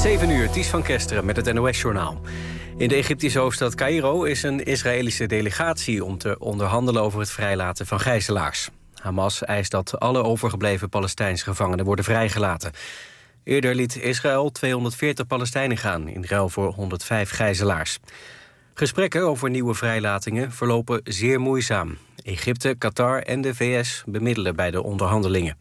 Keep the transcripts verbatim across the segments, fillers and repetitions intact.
zeven uur, Ties van Kesteren met het N O S-journaal. In de Egyptische hoofdstad Caïro is een Israëlische delegatie om te onderhandelen over het vrijlaten van gijzelaars. Hamas eist dat alle overgebleven Palestijnse gevangenen worden vrijgelaten. Eerder liet Israël tweehonderdveertig Palestijnen gaan in ruil voor honderdvijf gijzelaars. Gesprekken over nieuwe vrijlatingen verlopen zeer moeizaam. Egypte, Qatar en de V S bemiddelen bij de onderhandelingen.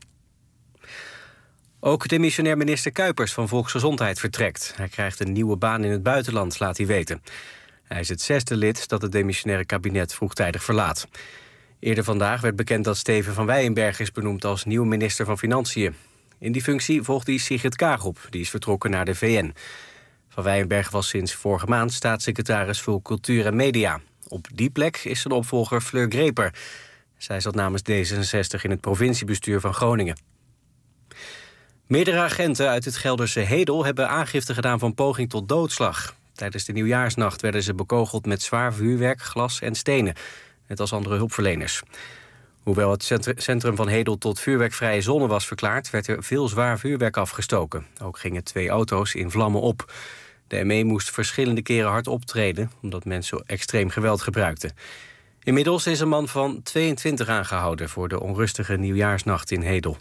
Ook demissionair minister Kuipers van Volksgezondheid vertrekt. Hij krijgt een nieuwe baan in het buitenland, laat hij weten. Hij is het zesde lid dat het demissionaire kabinet vroegtijdig verlaat. Eerder vandaag werd bekend dat Steven van Wijnberg is benoemd als nieuwe minister van Financiën. In die functie volgt hij Sigrid Kaag op, die is vertrokken naar de V N. Van Wijnberg was sinds vorige maand staatssecretaris voor Cultuur en Media. Op die plek is zijn opvolger Fleur Greper. Zij zat namens D zesenzestig in het provinciebestuur van Groningen. Meerdere agenten uit het Gelderse Hedel hebben aangifte gedaan van poging tot doodslag. Tijdens de nieuwjaarsnacht werden ze bekogeld met zwaar vuurwerk, glas en stenen, net als andere hulpverleners. Hoewel het centrum van Hedel tot vuurwerkvrije zone was verklaard, werd er veel zwaar vuurwerk afgestoken. Ook gingen twee auto's in vlammen op. De M E moest verschillende keren hard optreden, omdat mensen extreem geweld gebruikten. Inmiddels is een man van tweeëntwintig aangehouden voor de onrustige nieuwjaarsnacht in Hedel.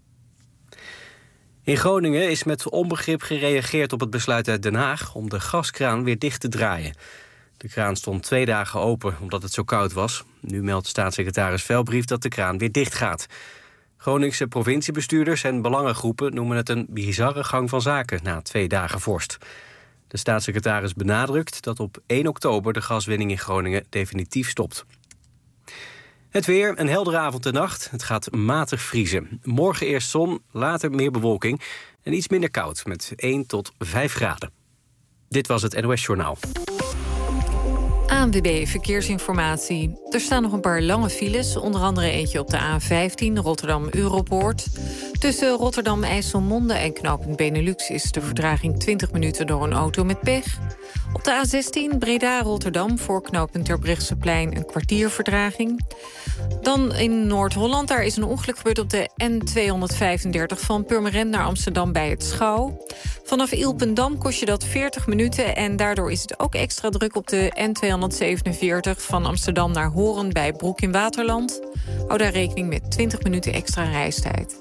In Groningen is met onbegrip gereageerd op het besluit uit Den Haag om de gaskraan weer dicht te draaien. De kraan stond twee dagen open omdat het zo koud was. Nu meldt staatssecretaris Velbrief dat de kraan weer dicht gaat. Groningse provinciebestuurders en belangengroepen noemen het een bizarre gang van zaken na twee dagen vorst. De staatssecretaris benadrukt dat op één oktober de gaswinning in Groningen definitief stopt. Het weer, een heldere avond en nacht. Het gaat matig vriezen. Morgen eerst zon, later meer bewolking en iets minder koud met één tot vijf graden. Dit was het N O S-journaal. A N W B Verkeersinformatie. Er staan nog een paar lange files, onder andere eentje op de A vijftien Rotterdam-Europoort. Tussen Rotterdam-IJsselmonde en knooppunt Benelux is de vertraging twintig minuten door een auto met pech. Op de A zestien Breda-Rotterdam voor knooppunt Terbrechtseplein een kwartier vertraging. Dan in Noord-Holland, daar is een ongeluk gebeurd op de N tweehonderdvijfendertig... van Purmerend naar Amsterdam bij het Schouw. Vanaf Ilpendam kost je dat veertig minuten... en daardoor is het ook extra druk op de N tweehonderdzevenenveertig... van Amsterdam naar Hoorn bij Broek in Waterland. Hou daar rekening met twintig minuten extra reistijd.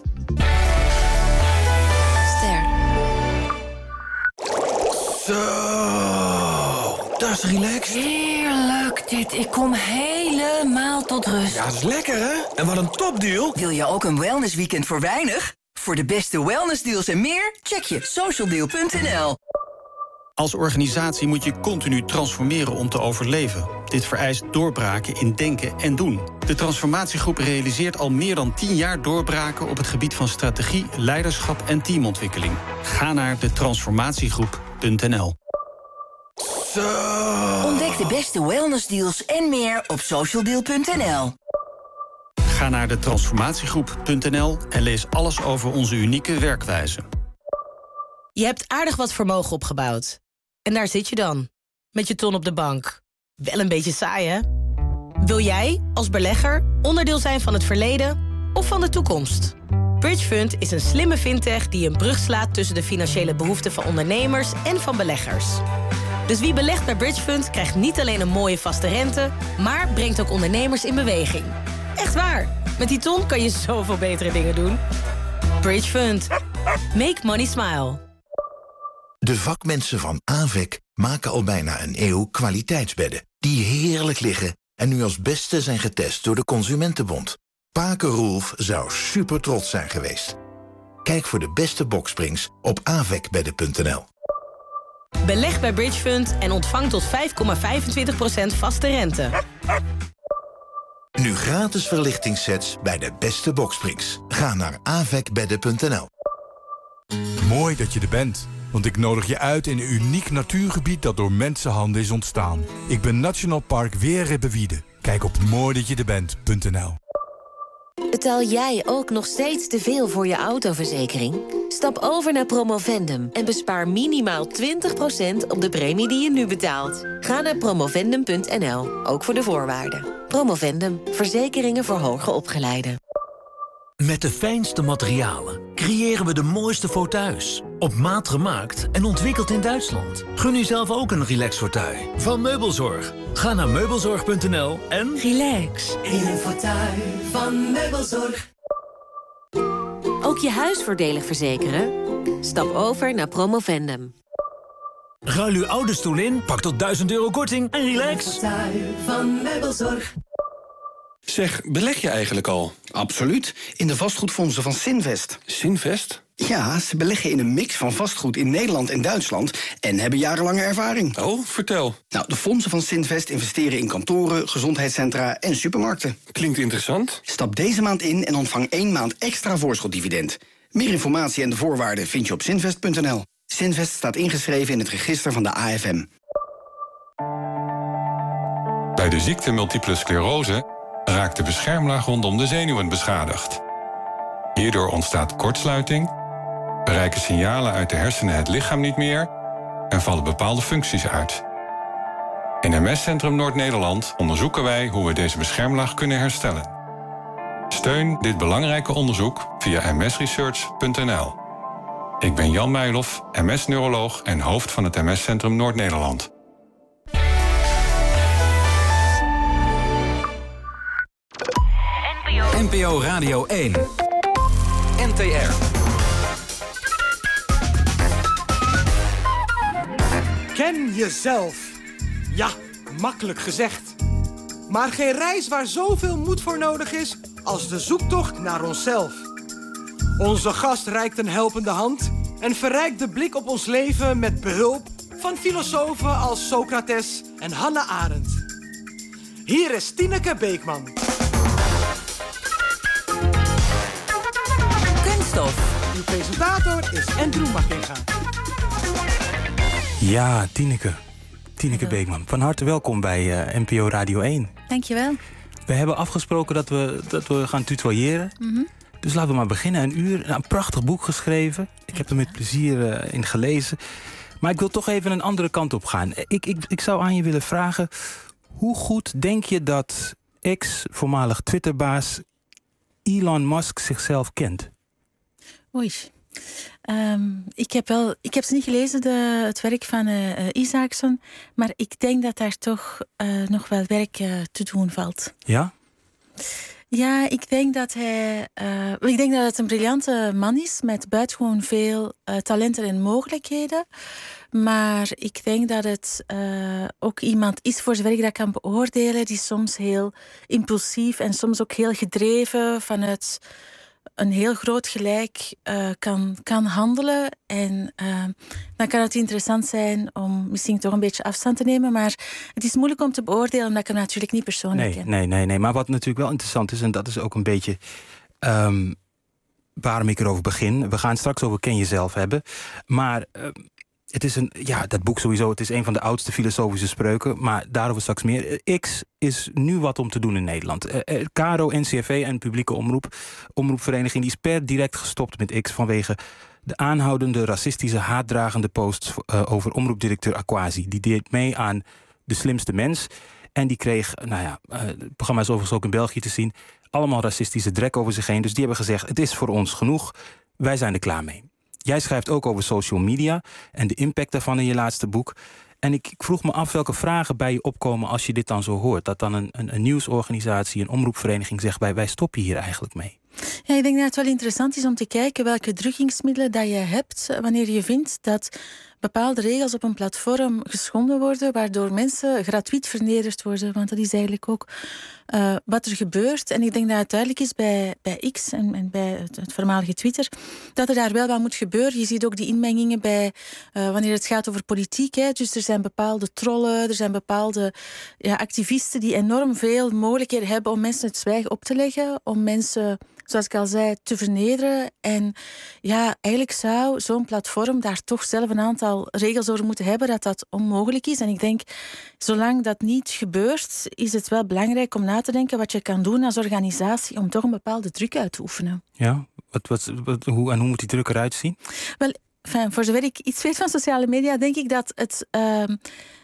Ster. Zo, dat is relaxed. Heerlijk dit. Ik kom helemaal tot rust. Ja, dat is lekker, hè? En wat een topdeal. Wil je ook een wellnessweekend voor weinig? Voor de beste wellnessdeals en meer, check je socialdeal punt n l. Als organisatie moet je continu transformeren om te overleven. Dit vereist doorbraken in denken en doen. De transformatiegroep realiseert al meer dan tien jaar doorbraken op het gebied van strategie, leiderschap en teamontwikkeling. Ga naar de transformatiegroep punt n l. Zo. Ontdek de beste wellnessdeals en meer op socialdeal punt n l. Ga naar de transformatiegroep punt n l en lees alles over onze unieke werkwijze. Je hebt aardig wat vermogen opgebouwd. En daar zit je dan, met je ton op de bank. Wel een beetje saai, hè? Wil jij, als belegger, onderdeel zijn van het verleden of van de toekomst? Bridgefund is een slimme fintech die een brug slaat tussen de financiële behoeften van ondernemers en van beleggers. Dus wie belegt bij Bridgefund krijgt niet alleen een mooie vaste rente, maar brengt ook ondernemers in beweging. Echt waar, met die ton kan je zoveel betere dingen doen. Bridgefund. Make money smile. De vakmensen van A V E C maken al bijna een eeuw kwaliteitsbedden die heerlijk liggen en nu als beste zijn getest door de Consumentenbond. Pake Roelf zou super trots zijn geweest. Kijk voor de beste boksprings op avecbedden punt n l. Beleg bij Bridgefund en ontvang tot vijf komma vijfentwintig procent vaste rente. Nu gratis verlichtingssets bij de beste boksprings. Ga naar avecbedden punt n l. Mooi dat je er bent, want ik nodig je uit in een uniek natuurgebied dat door mensenhanden is ontstaan. Ik ben National Park Weerribbewiede. Kijk op mooi dat je er bent punt n l. Betaal jij ook nog steeds te veel voor je autoverzekering? Stap over naar Promovendum en bespaar minimaal twintig procent op de premie die je nu betaalt. Ga naar promovendum punt n l, ook voor de voorwaarden. Promovendum, verzekeringen voor hoger opgeleiden. Met de fijnste materialen creëren we de mooiste fauteuils. Op maat gemaakt en ontwikkeld in Duitsland. Gun u zelf ook een relax fauteuil van Meubelzorg. Ga naar meubelzorg punt n l en... Relax in een fauteuil van Meubelzorg. Ook je huis voordelig verzekeren? Stap over naar Promovendum. Ruil uw oude stoel in, pak tot duizend euro korting en relax. Fauteuil van Meubelzorg. Zeg, beleg je eigenlijk al? Absoluut, in de vastgoedfondsen van Sinvest. Sinvest? Ja, ze beleggen in een mix van vastgoed in Nederland en Duitsland en hebben jarenlange ervaring. Oh, vertel. Nou, de fondsen van Sinvest investeren in kantoren, gezondheidscentra en supermarkten. Klinkt interessant. Stap deze maand in en ontvang één maand extra voorschotdividend. Meer informatie en de voorwaarden vind je op sinvest punt n l. Sinvest staat ingeschreven in het register van de A F M. Bij de ziekte multiple sclerose raakt de beschermlaag rondom de zenuwen beschadigd. Hierdoor ontstaat kortsluiting, bereiken signalen uit de hersenen het lichaam niet meer en vallen bepaalde functies uit. In M S-centrum Noord-Nederland onderzoeken wij hoe we deze beschermlaag kunnen herstellen. Steun dit belangrijke onderzoek via m s research punt n l. Ik ben Jan Meijlof, M S-neuroloog en hoofd van het M S-centrum Noord-Nederland. N P O Radio één. N T R. Ken jezelf. Ja, makkelijk gezegd. Maar geen reis waar zoveel moed voor nodig is als de zoektocht naar onszelf. Onze gast reikt een helpende hand en verrijkt de blik op ons leven met behulp van filosofen als Socrates en Hannah Arendt. Hier is Tineke Beekman. Kunststof. Uw presentator is Andrew Makkinga. Ja, Tineke. Tineke Beekman. Van harte welkom bij uh, N P O Radio één. Dankjewel. We hebben afgesproken dat we, dat we gaan tutoyeren. Mm-hmm. Dus laten we maar beginnen. Een uur, nou, een prachtig boek geschreven. Ik heb er met plezier uh, in gelezen. Maar ik wil toch even een andere kant op gaan. Ik, ik, ik zou aan je willen vragen... hoe goed denk je dat ex, voormalig Twitterbaas Elon Musk zichzelf kent? Oei. Um, ik, heb wel, ik heb ze niet gelezen, de, het werk van uh, uh, Isaacson. Maar ik denk dat daar toch uh, nog wel werk uh, te doen valt. Ja? Ja, ik denk dat hij... Uh, ik denk dat het een briljante man is met buitengewoon veel uh, talenten en mogelijkheden. Maar ik denk dat het uh, ook iemand is, voor zover ik dat kan beoordelen, die soms heel impulsief en soms ook heel gedreven vanuit een heel groot gelijk uh, kan, kan handelen. En uh, dan kan het interessant zijn om misschien toch een beetje afstand te nemen. Maar het is moeilijk om te beoordelen, omdat ik hem natuurlijk niet persoonlijk nee, ken. Nee, nee, nee. Maar wat natuurlijk wel interessant is, en dat is ook een beetje um, waarom ik erover begin. We gaan straks over Ken Jezelf hebben. Maar uh, het is een, ja, dat boek sowieso, het is een van de oudste filosofische spreuken. Maar daarover straks meer. X is nu wat om te doen in Nederland. Uh, Caro, N C R V en publieke omroep, omroepvereniging, die is per direct gestopt met X vanwege de aanhoudende racistische haatdragende posts uh, over omroepdirecteur Aquasi. Die deed mee aan De Slimste Mens. En die kreeg, nou ja, uh, het programma is overigens ook in België te zien, allemaal racistische drek over zich heen. Dus die hebben gezegd, het is voor ons genoeg. Wij zijn er klaar mee. Jij schrijft ook over social media en de impact daarvan in je laatste boek. En ik, ik vroeg me af welke vragen bij je opkomen als je dit dan zo hoort. Dat dan een, een, een nieuwsorganisatie, een omroepvereniging zegt, wij, wij stoppen hier eigenlijk mee. Ja, ik denk dat het wel interessant is om te kijken welke druggingsmiddelen dat je hebt wanneer je vindt dat bepaalde regels op een platform geschonden worden, waardoor mensen gratuit vernederd worden. Want dat is eigenlijk ook uh, wat er gebeurt. En ik denk dat het duidelijk is bij, bij X en, en bij het, het voormalige Twitter, dat er daar wel wat moet gebeuren. Je ziet ook die inmengingen bij uh, wanneer het gaat over politiek. Hè. Dus er zijn bepaalde trollen, er zijn bepaalde ja, activisten die enorm veel mogelijkheden hebben om mensen het zwijgen op te leggen, om mensen, zoals ik al zei, te vernederen. En ja, eigenlijk zou zo'n platform daar toch zelf een aantal regels over moeten hebben, dat dat onmogelijk is. En ik denk, zolang dat niet gebeurt, is het wel belangrijk om na te denken wat je kan doen als organisatie om toch een bepaalde druk uit te oefenen. Ja, wat, wat, wat, hoe, en hoe moet die druk eruit zien? Wel, enfin, voor zover ik iets weet van sociale media, denk ik dat het... Uh,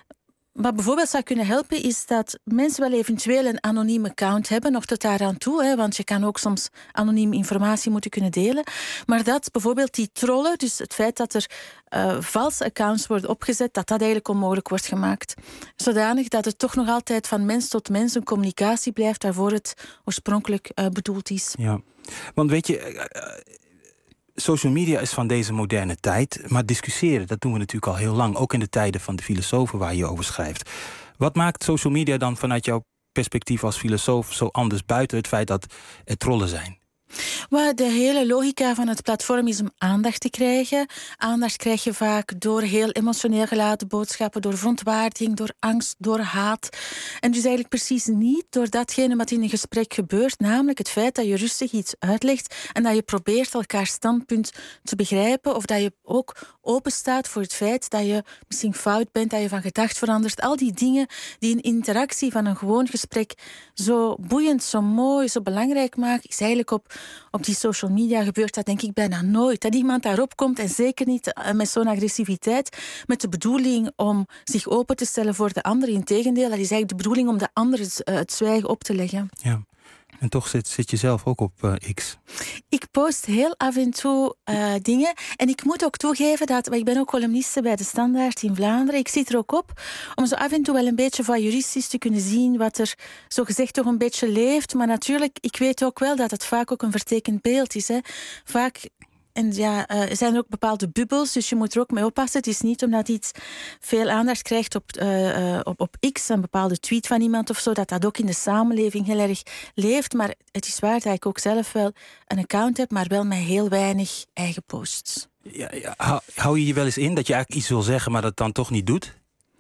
wat bijvoorbeeld zou kunnen helpen is dat mensen wel eventueel een anoniem account hebben, nog tot daaraan toe, hè, want je kan ook soms anoniem informatie moeten kunnen delen. Maar dat bijvoorbeeld die trollen, dus het feit dat er uh, valse accounts worden opgezet, dat dat eigenlijk onmogelijk wordt gemaakt. Zodanig dat het toch nog altijd van mens tot mens een communicatie blijft waarvoor het oorspronkelijk uh, bedoeld is. Ja, want weet je, Uh, social media is van deze moderne tijd, maar discussiëren, dat doen we natuurlijk al heel lang. Ook in de tijden van de filosofen waar je over schrijft. Wat maakt social media dan vanuit jouw perspectief als filosoof zo anders, buiten het feit dat er trollen zijn? Maar de hele logica van het platform is om aandacht te krijgen. Aandacht krijg je vaak door heel emotioneel geladen boodschappen, door verontwaardiging, door angst, door haat. En dus eigenlijk precies niet door datgene wat in een gesprek gebeurt, namelijk het feit dat je rustig iets uitlegt en dat je probeert elkaars standpunt te begrijpen, of dat je ook openstaat voor het feit dat je misschien fout bent, dat je van gedacht verandert. Al die dingen die een interactie van een gewoon gesprek zo boeiend, zo mooi, zo belangrijk maken, is eigenlijk op Op die social media gebeurt dat denk ik bijna nooit. Dat iemand daarop komt en zeker niet met zo'n agressiviteit, met de bedoeling om zich open te stellen voor de ander. Integendeel, dat is eigenlijk de bedoeling om de ander het, het zwijgen op te leggen. Ja. En toch zit, zit je zelf ook op uh, X. Ik post heel af en toe uh, dingen. En ik moet ook toegeven dat, ik ben ook columniste bij De Standaard in Vlaanderen. Ik zit er ook op om zo af en toe wel een beetje van juristisch te kunnen zien wat er zogezegd toch een beetje leeft. Maar natuurlijk, ik weet ook wel dat het vaak ook een vertekend beeld is. Hè. Vaak... En ja, uh, er zijn ook bepaalde bubbels, dus je moet er ook mee oppassen. Het is niet omdat iets veel aandacht krijgt op, uh, uh, op, op X, een bepaalde tweet van iemand of zo, dat dat ook in de samenleving heel erg leeft. Maar het is waar dat ik ook zelf wel een account heb, maar wel met heel weinig eigen posts. Ja, ja, hou, hou je je wel eens in dat je eigenlijk iets wil zeggen, maar dat dan toch niet doet?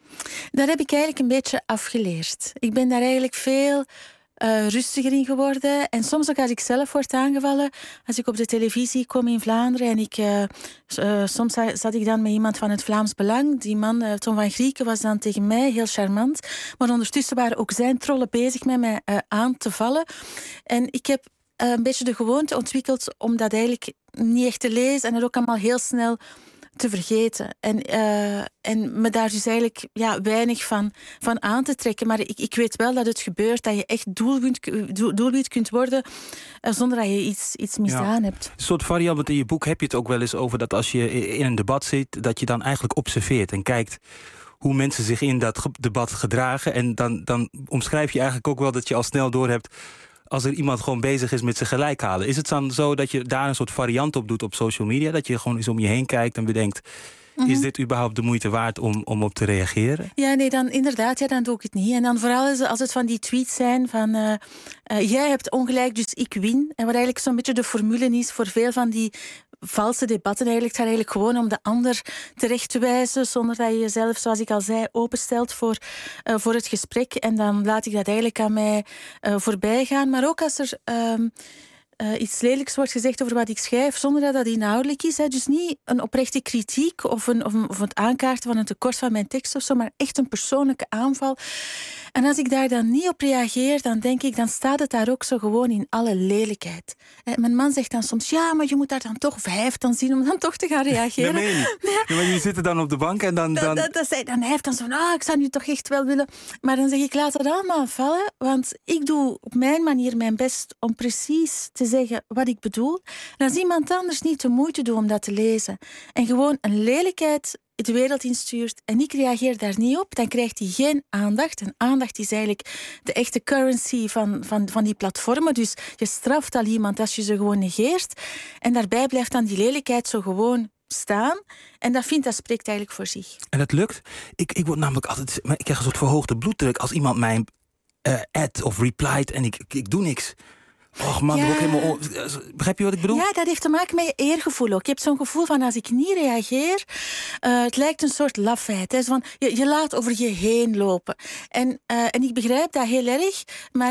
Dat heb ik eigenlijk een beetje afgeleerd. Ik ben daar eigenlijk veel Uh, rustiger in geworden. En soms ook als ik zelf word aangevallen, als ik op de televisie kom in Vlaanderen en ik, uh, uh, soms zat ik dan met iemand van het Vlaams Belang. Die man, uh, Tom van Grieken, was dan tegen mij heel charmant. Maar ondertussen waren ook zijn trollen bezig met mij uh, aan te vallen. En ik heb uh, een beetje de gewoonte ontwikkeld om dat eigenlijk niet echt te lezen en het ook allemaal heel snel te vergeten. En, uh, en me daar dus eigenlijk ja, weinig van, van aan te trekken. Maar ik, ik weet wel dat het gebeurt, dat je echt doelwit, doelwit kunt worden uh, zonder dat je iets, iets misdaan ja. hebt. Een soort variant, want in je boek heb je het ook wel eens over dat als je in een debat zit, dat je dan eigenlijk observeert en kijkt hoe mensen zich in dat debat gedragen. En dan, dan omschrijf je eigenlijk ook wel dat je al snel doorhebt als er iemand gewoon bezig is met zijn gelijk halen. Is het dan zo dat je daar een soort variant op doet op social media? Dat je gewoon eens om je heen kijkt en bedenkt, mm-hmm. is dit überhaupt de moeite waard om, om op te reageren? Ja, nee, dan inderdaad, ja, dan doe ik het niet. En dan vooral als het van die tweets zijn van Uh, uh, jij hebt ongelijk, dus ik win. En wat eigenlijk zo'n beetje de formule is voor veel van die valse debatten eigenlijk. Het gaat eigenlijk gewoon om de ander terecht te wijzen, zonder dat je jezelf, zoals ik al zei, openstelt voor, uh, voor het gesprek. En dan laat ik dat eigenlijk aan mij uh, voorbij gaan. Maar ook als er Um, Uh, iets lelijks wordt gezegd over wat ik schrijf, zonder dat dat inhoudelijk is. Hè. Dus niet een oprechte kritiek of, een, of, een, of het aankaarten van een tekort van mijn tekst of zo, maar echt een persoonlijke aanval. En als ik daar dan niet op reageer, dan denk ik, dan staat het daar ook zo gewoon in alle lelijkheid. Uh, mijn man zegt dan soms, ja, maar je moet daar dan toch vijf dan zien om dan toch te gaan reageren. Dat meen je niet. Ja. Ja, maar je zit er dan op de bank en dan... dan... Dat, dat, dat, dan hij heeft dan zo van, ah, ik zou nu toch echt wel willen. Maar dan zeg ik, laat het allemaal vallen, want ik doe op mijn manier mijn best om precies te zeggen wat ik bedoel. En als iemand anders niet de moeite doet om dat te lezen en gewoon een lelijkheid de wereld instuurt en ik reageer daar niet op, dan krijgt hij geen aandacht. En aandacht is eigenlijk de echte currency van, van, van die platformen. Dus je straft al iemand als je ze gewoon negeert. En daarbij blijft dan die lelijkheid zo gewoon staan. En dat vindt, dat spreekt eigenlijk voor zich. En dat lukt? Ik, ik word namelijk altijd, ik krijg een soort verhoogde bloeddruk als iemand mij uh, add of replied en ik, ik, ik doe niks. Och man, ja. ook helemaal. Begrijp je wat ik bedoel? Ja, dat heeft te maken met je eergevoel ook. Je hebt zo'n gevoel van als ik niet reageer, uh, het lijkt een soort lafheid. Hè? Van, je, je laat over je heen lopen. En, uh, en ik begrijp dat heel erg, maar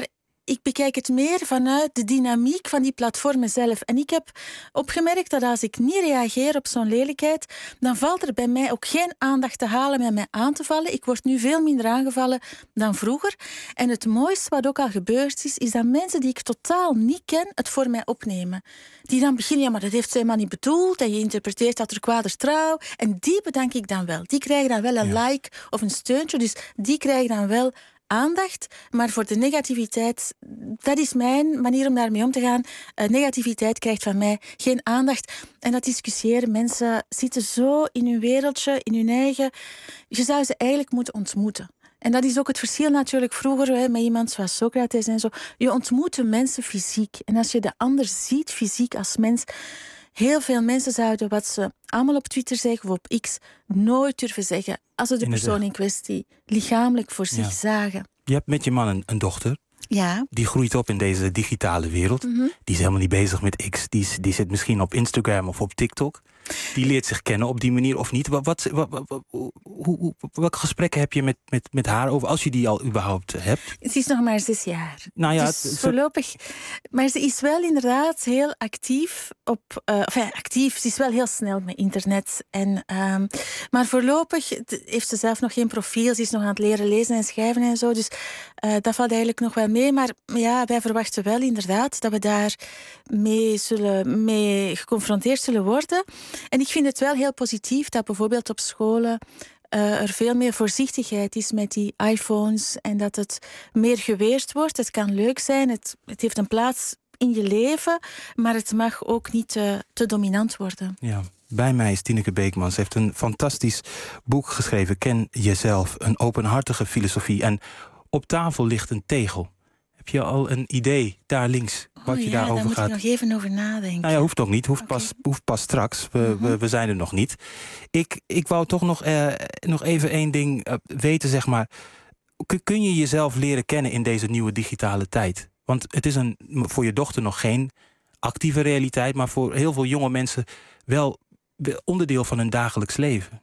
ik bekijk het meer vanuit de dynamiek van die platformen zelf. En ik heb opgemerkt dat als ik niet reageer op zo'n lelijkheid, dan valt er bij mij ook geen aandacht te halen met mij aan te vallen. Ik word nu veel minder aangevallen dan vroeger. En het mooiste wat ook al gebeurd is, is dat mensen die ik totaal niet ken, het voor mij opnemen. Die dan beginnen, ja, maar dat heeft ze helemaal niet bedoeld en je interpreteert dat er kwadertrouw. En die bedank ik dan wel. Die krijgen dan wel een ja. like of een steuntje. Dus die krijgen dan wel aandacht. Maar voor de negativiteit, dat is mijn manier om daarmee om te gaan. Uh, negativiteit krijgt van mij geen aandacht. En dat discussiëren, mensen zitten zo in hun wereldje, in hun eigen. Je zou ze eigenlijk moeten ontmoeten. En dat is ook het verschil natuurlijk vroeger hè, met iemand zoals Socrates en zo. Je ontmoet de mensen fysiek. En als je de ander ziet fysiek als mens. Heel veel mensen zouden wat ze allemaal op Twitter zeggen of op X nooit durven zeggen als ze de persoon in kwestie lichamelijk voor zich ja. zagen. Je hebt met je man een, een dochter. Ja. Die groeit op in deze digitale wereld. Mm-hmm. Die is helemaal niet bezig met X. Die, die zit misschien op Instagram of op TikTok. Die leert zich kennen op die manier of niet. Wat, wat, wat, wat, hoe, hoe, welke gesprekken heb je met, met, met haar over, als je die al überhaupt hebt? Ze is nog maar zes jaar. Nou ja, dus het, voorlopig. Maar ze is wel inderdaad heel actief op. Uh, enfin, actief. Ze is wel heel snel met internet. En, um, maar voorlopig heeft ze zelf nog geen profiel. Ze is nog aan het leren lezen en schrijven en zo. Dus uh, dat valt eigenlijk nog wel mee. Maar ja, wij verwachten wel inderdaad dat we daar mee, zullen, mee geconfronteerd zullen worden. En ik vind het wel heel positief dat bijvoorbeeld op scholen uh, er veel meer voorzichtigheid is met die iPhones en dat het meer geweerd wordt. Het kan leuk zijn, het, het heeft een plaats in je leven, maar het mag ook niet te, te dominant worden. Ja. Bij mij is Tineke Beekman. Ze heeft een fantastisch boek geschreven, Ken jezelf, een openhartige filosofie. En op tafel ligt een tegel. Heb je al een idee daar links wat oh, je ja, daarover daar moet gaat? Ik nog even over nadenken. Nou ja, hoeft ook niet. Hoeft, okay. pas, hoeft pas straks. We, uh-huh. we, we zijn er nog niet. Ik, ik wou toch nog, uh, nog even één ding uh, weten, zeg maar. Kun, kun je jezelf leren kennen in deze nieuwe digitale tijd? Want het is een, voor je dochter nog geen actieve realiteit, maar voor heel veel jonge mensen wel onderdeel van hun dagelijks leven.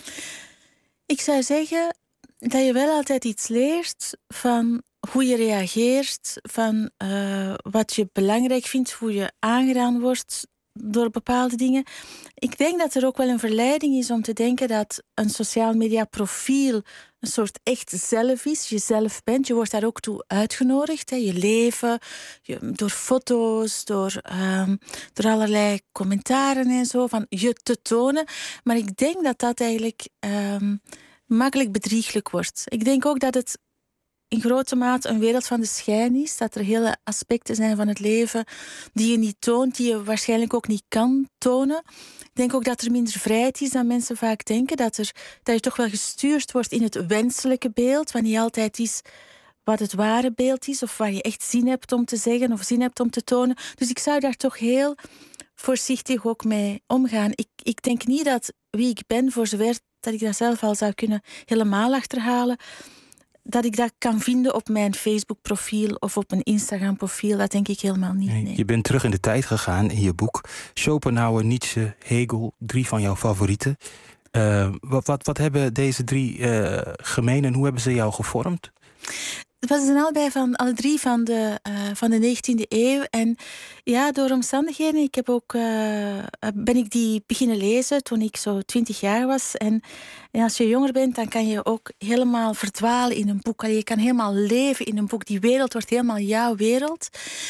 Ik zou zeggen dat je wel altijd iets leert van hoe je reageert, van uh, wat je belangrijk vindt, hoe je aangedaan wordt door bepaalde dingen. Ik denk dat er ook wel een verleiding is om te denken dat een sociaal media profiel een soort echt zelf is, jezelf bent. Je wordt daar ook toe uitgenodigd, hè. Je leven, je, door foto's, door, um, door allerlei commentaren en zo, van je te tonen. Maar ik denk dat dat eigenlijk um, makkelijk bedrieglijk wordt. Ik denk ook dat het in grote mate een wereld van de schijn is. Dat er hele aspecten zijn van het leven die je niet toont, die je waarschijnlijk ook niet kan tonen. Ik denk ook dat er minder vrijheid is dan mensen vaak denken. Dat, er, dat je toch wel gestuurd wordt in het wenselijke beeld, wat niet altijd is wat het ware beeld is, of waar je echt zin hebt om te zeggen of zin hebt om te tonen. Dus ik zou daar toch heel voorzichtig ook mee omgaan. Ik, ik denk niet dat wie ik ben, voor zover dat ik dat zelf al zou kunnen helemaal achterhalen, dat ik dat kan vinden op mijn Facebook-profiel of op een Instagram-profiel. Dat denk ik helemaal niet. Nee. Je bent terug in de tijd gegaan in je boek. Schopenhauer, Nietzsche, Hegel, drie van jouw favorieten. Uh, wat, wat, wat hebben deze drie uh, gemeen en hoe hebben ze jou gevormd? We zijn allebei van, alle drie van de, uh, van de negentiende eeuw. En ja, door omstandigheden, ik heb ook, uh, ben ik die beginnen lezen toen ik zo twintig jaar was. En, en als je jonger bent, dan kan je ook helemaal verdwalen in een boek. Je kan helemaal leven in een boek. Die wereld wordt helemaal jouw wereld.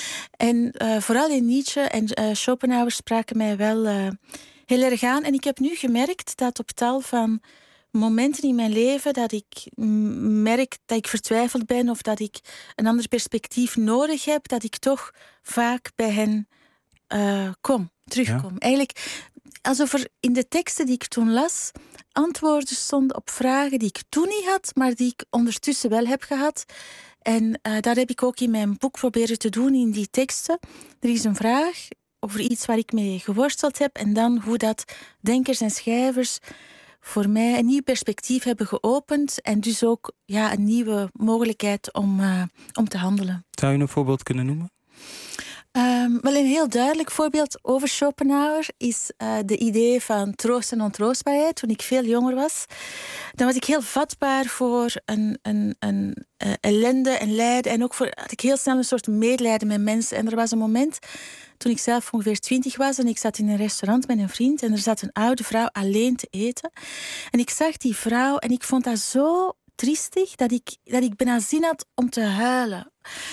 En uh, vooral in Nietzsche en uh, Schopenhauer spraken mij wel uh, heel erg aan. En ik heb nu gemerkt dat op tal van momenten in mijn leven dat ik merk dat ik vertwijfeld ben of dat ik een ander perspectief nodig heb, dat ik toch vaak bij hen uh, kom, terugkom. Ja. Eigenlijk alsof er in de teksten die ik toen las antwoorden stonden op vragen die ik toen niet had, maar die ik ondertussen wel heb gehad. En uh, dat heb ik ook in mijn boek proberen te doen in die teksten. Er is een vraag over iets waar ik mee geworsteld heb en dan hoe dat denkers en schrijvers voor mij een nieuw perspectief hebben geopend en dus ook ja, een nieuwe mogelijkheid om, uh, om te handelen. Zou je een voorbeeld kunnen noemen? Um, wel een heel duidelijk voorbeeld over Schopenhauer is uh, de idee van troost en ontroostbaarheid. Toen ik veel jonger was, dan was ik heel vatbaar voor een, een, een uh, ellende en lijden. En ook voor, had ik heel snel een soort medelijden met mensen. En er was een moment toen ik zelf ongeveer twintig was en ik zat in een restaurant met een vriend en er zat een oude vrouw alleen te eten. En ik zag die vrouw en ik vond dat zo triestig dat ik, dat ik bijna zin had om te huilen.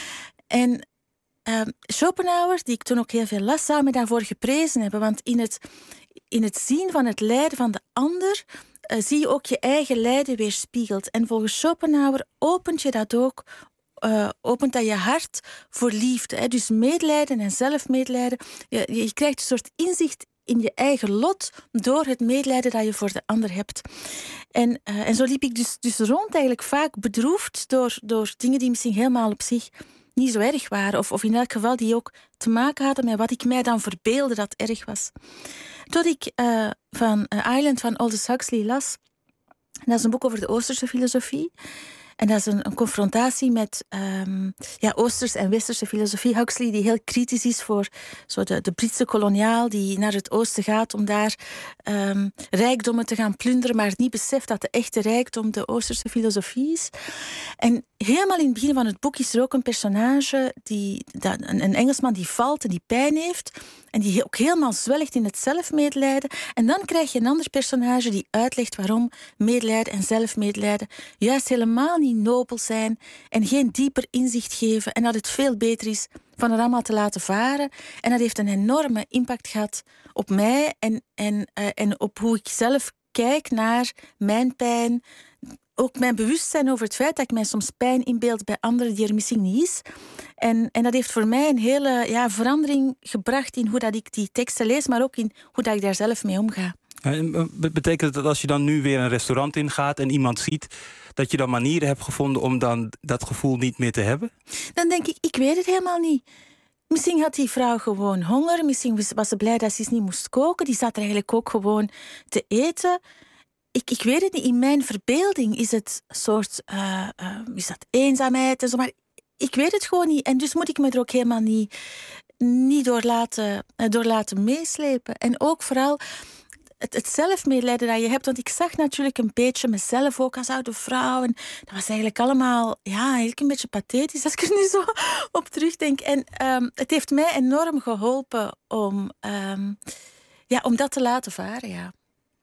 En Uh, Schopenhauer, die ik toen ook heel veel las, zou me daarvoor geprezen hebben. Want in het, in het zien van het lijden van de ander uh, zie je ook je eigen lijden weerspiegeld. En volgens Schopenhauer opent je dat ook, uh, opent dat je hart voor liefde. Hè? Dus medelijden en zelfmedelijden. Je, je krijgt een soort inzicht in je eigen lot door het medelijden dat je voor de ander hebt. En, uh, en zo liep ik dus, dus rond eigenlijk vaak bedroefd door, door dingen die misschien helemaal op zich niet zo erg waren. Of, of in elk geval die ook te maken hadden met wat ik mij dan verbeelde dat erg was. Tot ik uh, van uh, Island van Aldous Huxley las. En dat is een boek over de Oosterse filosofie. En dat is een, een confrontatie met um, ja, Oosterse en Westerse filosofie. Huxley, die heel kritisch is voor zo de, de Britse koloniaal, die naar het oosten gaat om daar um, rijkdommen te gaan plunderen, maar niet beseft dat de echte rijkdom de Oosterse filosofie is. En helemaal in het begin van het boek is er ook een personage, die, dat, een, een Engelsman die valt en die pijn heeft. En die ook helemaal zwelgt in het zelfmedelijden. En dan krijg je een ander personage die uitlegt waarom medelijden en zelfmedelijden juist helemaal niet nobel zijn en geen dieper inzicht geven. En dat het veel beter is van het allemaal te laten varen. En dat heeft een enorme impact gehad op mij en, en, uh, en op hoe ik zelf kijk naar mijn pijn. Ook mijn bewustzijn over het feit dat ik mij soms pijn inbeeld bij anderen die er misschien niet is. En, en dat heeft voor mij een hele ja, verandering gebracht in hoe dat ik die teksten lees, maar ook in hoe dat ik daar zelf mee omga. Betekent dat als je dan nu weer een restaurant ingaat en iemand ziet, dat je dan manieren hebt gevonden om dan dat gevoel niet meer te hebben? Dan denk ik, ik weet het helemaal niet. Misschien had die vrouw gewoon honger. Misschien was ze blij dat ze eens niet moest koken. Die zat er eigenlijk ook gewoon te eten. Ik, ik weet het niet. In mijn verbeelding is het een soort uh, uh, is dat eenzaamheid en zo. Maar ik weet het gewoon niet. En dus moet ik me er ook helemaal niet, niet door, laten, uh, door laten meeslepen. En ook vooral het, het zelfmedelijden dat je hebt. Want ik zag natuurlijk een beetje mezelf ook als oude vrouw. En dat was eigenlijk allemaal ja, eigenlijk een beetje pathetisch als ik er nu zo op terugdenk. En um, het heeft mij enorm geholpen om, um, ja, om dat te laten varen, ja.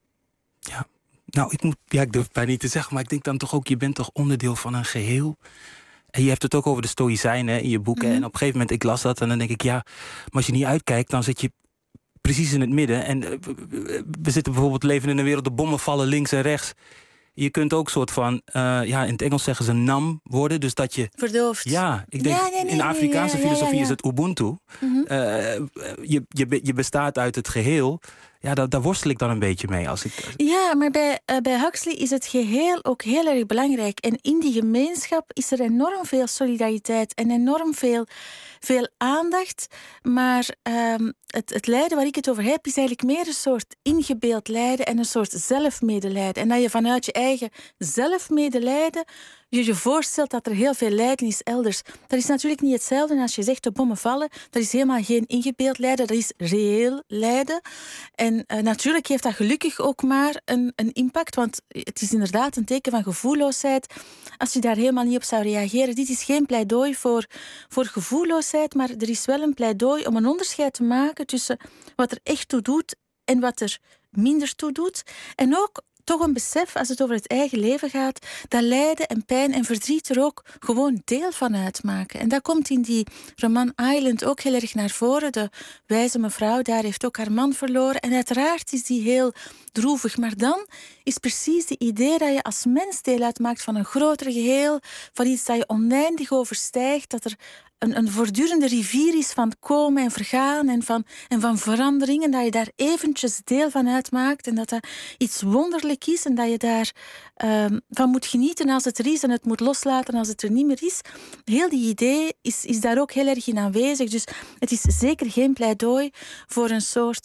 Ja. Nou, ik, moet, ja, ik durf het bijna niet te zeggen, maar ik denk dan toch ook, je bent toch onderdeel van een geheel. En je hebt het ook over de Stoïcijnen in je boeken. Mm-hmm. En op een gegeven moment, ik las dat en dan denk ik, ja, maar als je niet uitkijkt, dan zit je precies in het midden. En uh, we zitten bijvoorbeeld leven in een wereld, de bommen vallen links en rechts. Je kunt ook soort van, uh, ja, in het Engels zeggen ze nam worden. Dus dat je verdoofd. Ja, ik denk, ja, nee, nee, in de Afrikaanse nee, ja, filosofie ja, ja, ja. is het Ubuntu. Mm-hmm. uh, je, je, je bestaat uit het geheel. Ja, daar, daar worstel ik dan een beetje mee. Als ik, als... Ja, maar bij, uh, bij Huxley is het geheel ook heel erg belangrijk. En in die gemeenschap is er enorm veel solidariteit en enorm veel, veel aandacht. Maar um, het, het lijden waar ik het over heb, is eigenlijk meer een soort ingebeeld lijden en een soort zelfmedelijden. En dat je vanuit je eigen zelfmedelijden je je voorstelt dat er heel veel lijden is elders. Dat is natuurlijk niet hetzelfde als je zegt de bommen vallen. Dat is helemaal geen ingebeeld lijden, dat is reëel lijden. En uh, natuurlijk heeft dat gelukkig ook maar een, een impact, want het is inderdaad een teken van gevoelloosheid als je daar helemaal niet op zou reageren. Dit is geen pleidooi voor, voor gevoelloosheid, maar er is wel een pleidooi om een onderscheid te maken tussen wat er echt toe doet en wat er minder toe doet. En ook toch een besef, als het over het eigen leven gaat, dat lijden en pijn en verdriet er ook gewoon deel van uitmaken. En dat komt in die roman Island ook heel erg naar voren. De wijze mevrouw daar heeft ook haar man verloren. En uiteraard is die heel droevig. Maar dan is precies het idee dat je als mens deel uitmaakt van een groter geheel, van iets dat je oneindig overstijgt, dat er Een, een voortdurende rivier is van komen en vergaan en van, en van veranderingen, dat je daar eventjes deel van uitmaakt en dat dat iets wonderlijk is en dat je daar um, van moet genieten als het er is en het moet loslaten als het er niet meer is. Heel die idee is, is daar ook heel erg in aanwezig. Dus het is zeker geen pleidooi voor een soort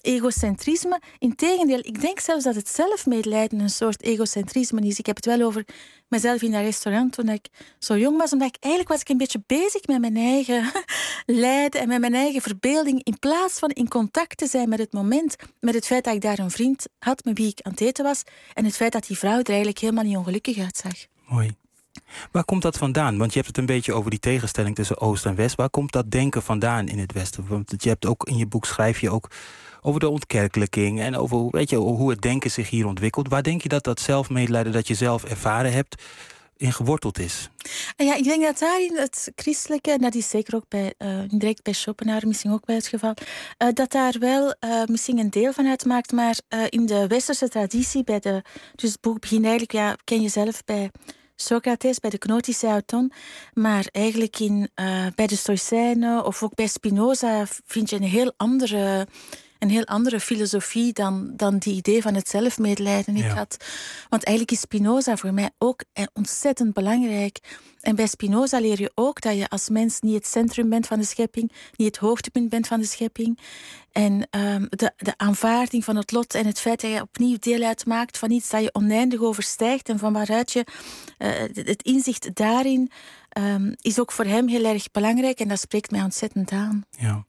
egocentrisme. Integendeel, ik denk zelfs dat het zelfmedelijden een soort egocentrisme is. Ik heb het wel over mezelf in dat restaurant toen ik zo jong was, omdat ik eigenlijk was ik een beetje bezig met mijn eigen lijden en met mijn eigen verbeelding, in plaats van in contact te zijn met het moment, met het feit dat ik daar een vriend had met wie ik aan het eten was en het feit dat die vrouw er eigenlijk helemaal niet ongelukkig uitzag. Mooi. Waar komt dat vandaan? Want je hebt het een beetje over die tegenstelling tussen Oost en West. Waar komt dat denken vandaan in het Westen? Want je hebt ook in je boek schrijf je ook over de ontkerkelijking en over, weet je, hoe het denken zich hier ontwikkelt. Waar denk je dat dat zelfmedelijden dat je zelf ervaren hebt in geworteld is? Ja, ik denk dat daarin het christelijke, en dat is zeker ook bij, uh, direct bij Schopenhauer misschien ook bij het geval, uh, dat daar wel uh, misschien een deel van uitmaakt, maar uh, in de westerse traditie, bij de, dus het boek begint eigenlijk, ja, ken je zelf bij Socrates, bij de Gnotische Auton, maar eigenlijk in, uh, bij de Stoïcijnen of ook bij Spinoza vind je een heel andere, een heel andere filosofie dan, dan die idee van het zelfmedelijden. Ja. Ik had, want eigenlijk is Spinoza voor mij ook ontzettend belangrijk. En bij Spinoza leer je ook dat je als mens niet het centrum bent van de schepping, niet het hoogtepunt bent van de schepping. En um, de, de aanvaarding van het lot en het feit dat je opnieuw deel uitmaakt van iets dat je oneindig overstijgt en van waaruit je uh, het inzicht daarin um, is ook voor hem heel erg belangrijk en dat spreekt mij ontzettend aan. Ja.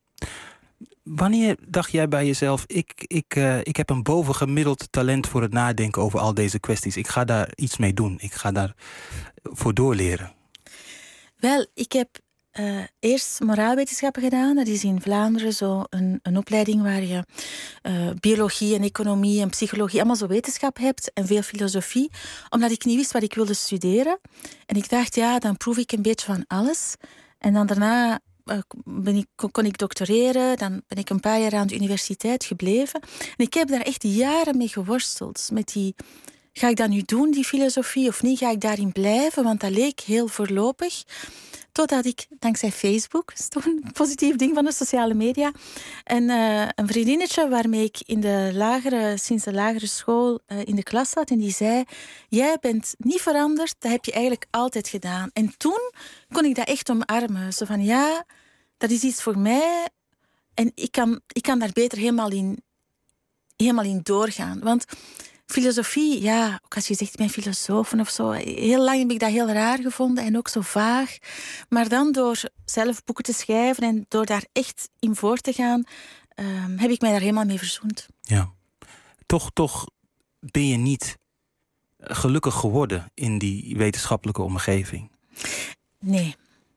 Wanneer dacht jij bij jezelf, ik, ik, uh, ik heb een bovengemiddeld talent voor het nadenken over al deze kwesties. Ik ga daar iets mee doen. Ik ga daar voor doorleren. Wel, ik heb uh, eerst moraalwetenschappen gedaan. Dat is in Vlaanderen zo een, een opleiding waar je uh, biologie en economie en psychologie allemaal zo wetenschap hebt en veel filosofie. Omdat ik niet wist wat ik wilde studeren. En ik dacht, ja, dan proef ik een beetje van alles. En dan daarna Ben ik, kon ik doctoreren, dan ben ik een paar jaar aan de universiteit gebleven. En ik heb daar echt jaren mee geworsteld. Met die, ga ik dat nu doen, die filosofie, of niet? Ga ik daarin blijven? Want dat leek heel voorlopig. Totdat ik, dankzij Facebook, dat is toch een positief ding van de sociale media, en uh, een vriendinnetje waarmee ik in de lagere, sinds de lagere school uh, in de klas zat, en die zei, jij bent niet veranderd, dat heb je eigenlijk altijd gedaan. En toen kon ik dat echt omarmen. Zo van, ja, dat is iets voor mij en ik kan, ik kan daar beter helemaal in, helemaal in doorgaan. Want filosofie, ja, ook als je zegt, ik ben filosoof of zo, heel lang heb ik dat heel raar gevonden en ook zo vaag. Maar dan door zelf boeken te schrijven en door daar echt in voor te gaan, um, heb ik mij daar helemaal mee verzoend. Ja. Toch, toch ben je niet gelukkig geworden in die wetenschappelijke omgeving? Nee.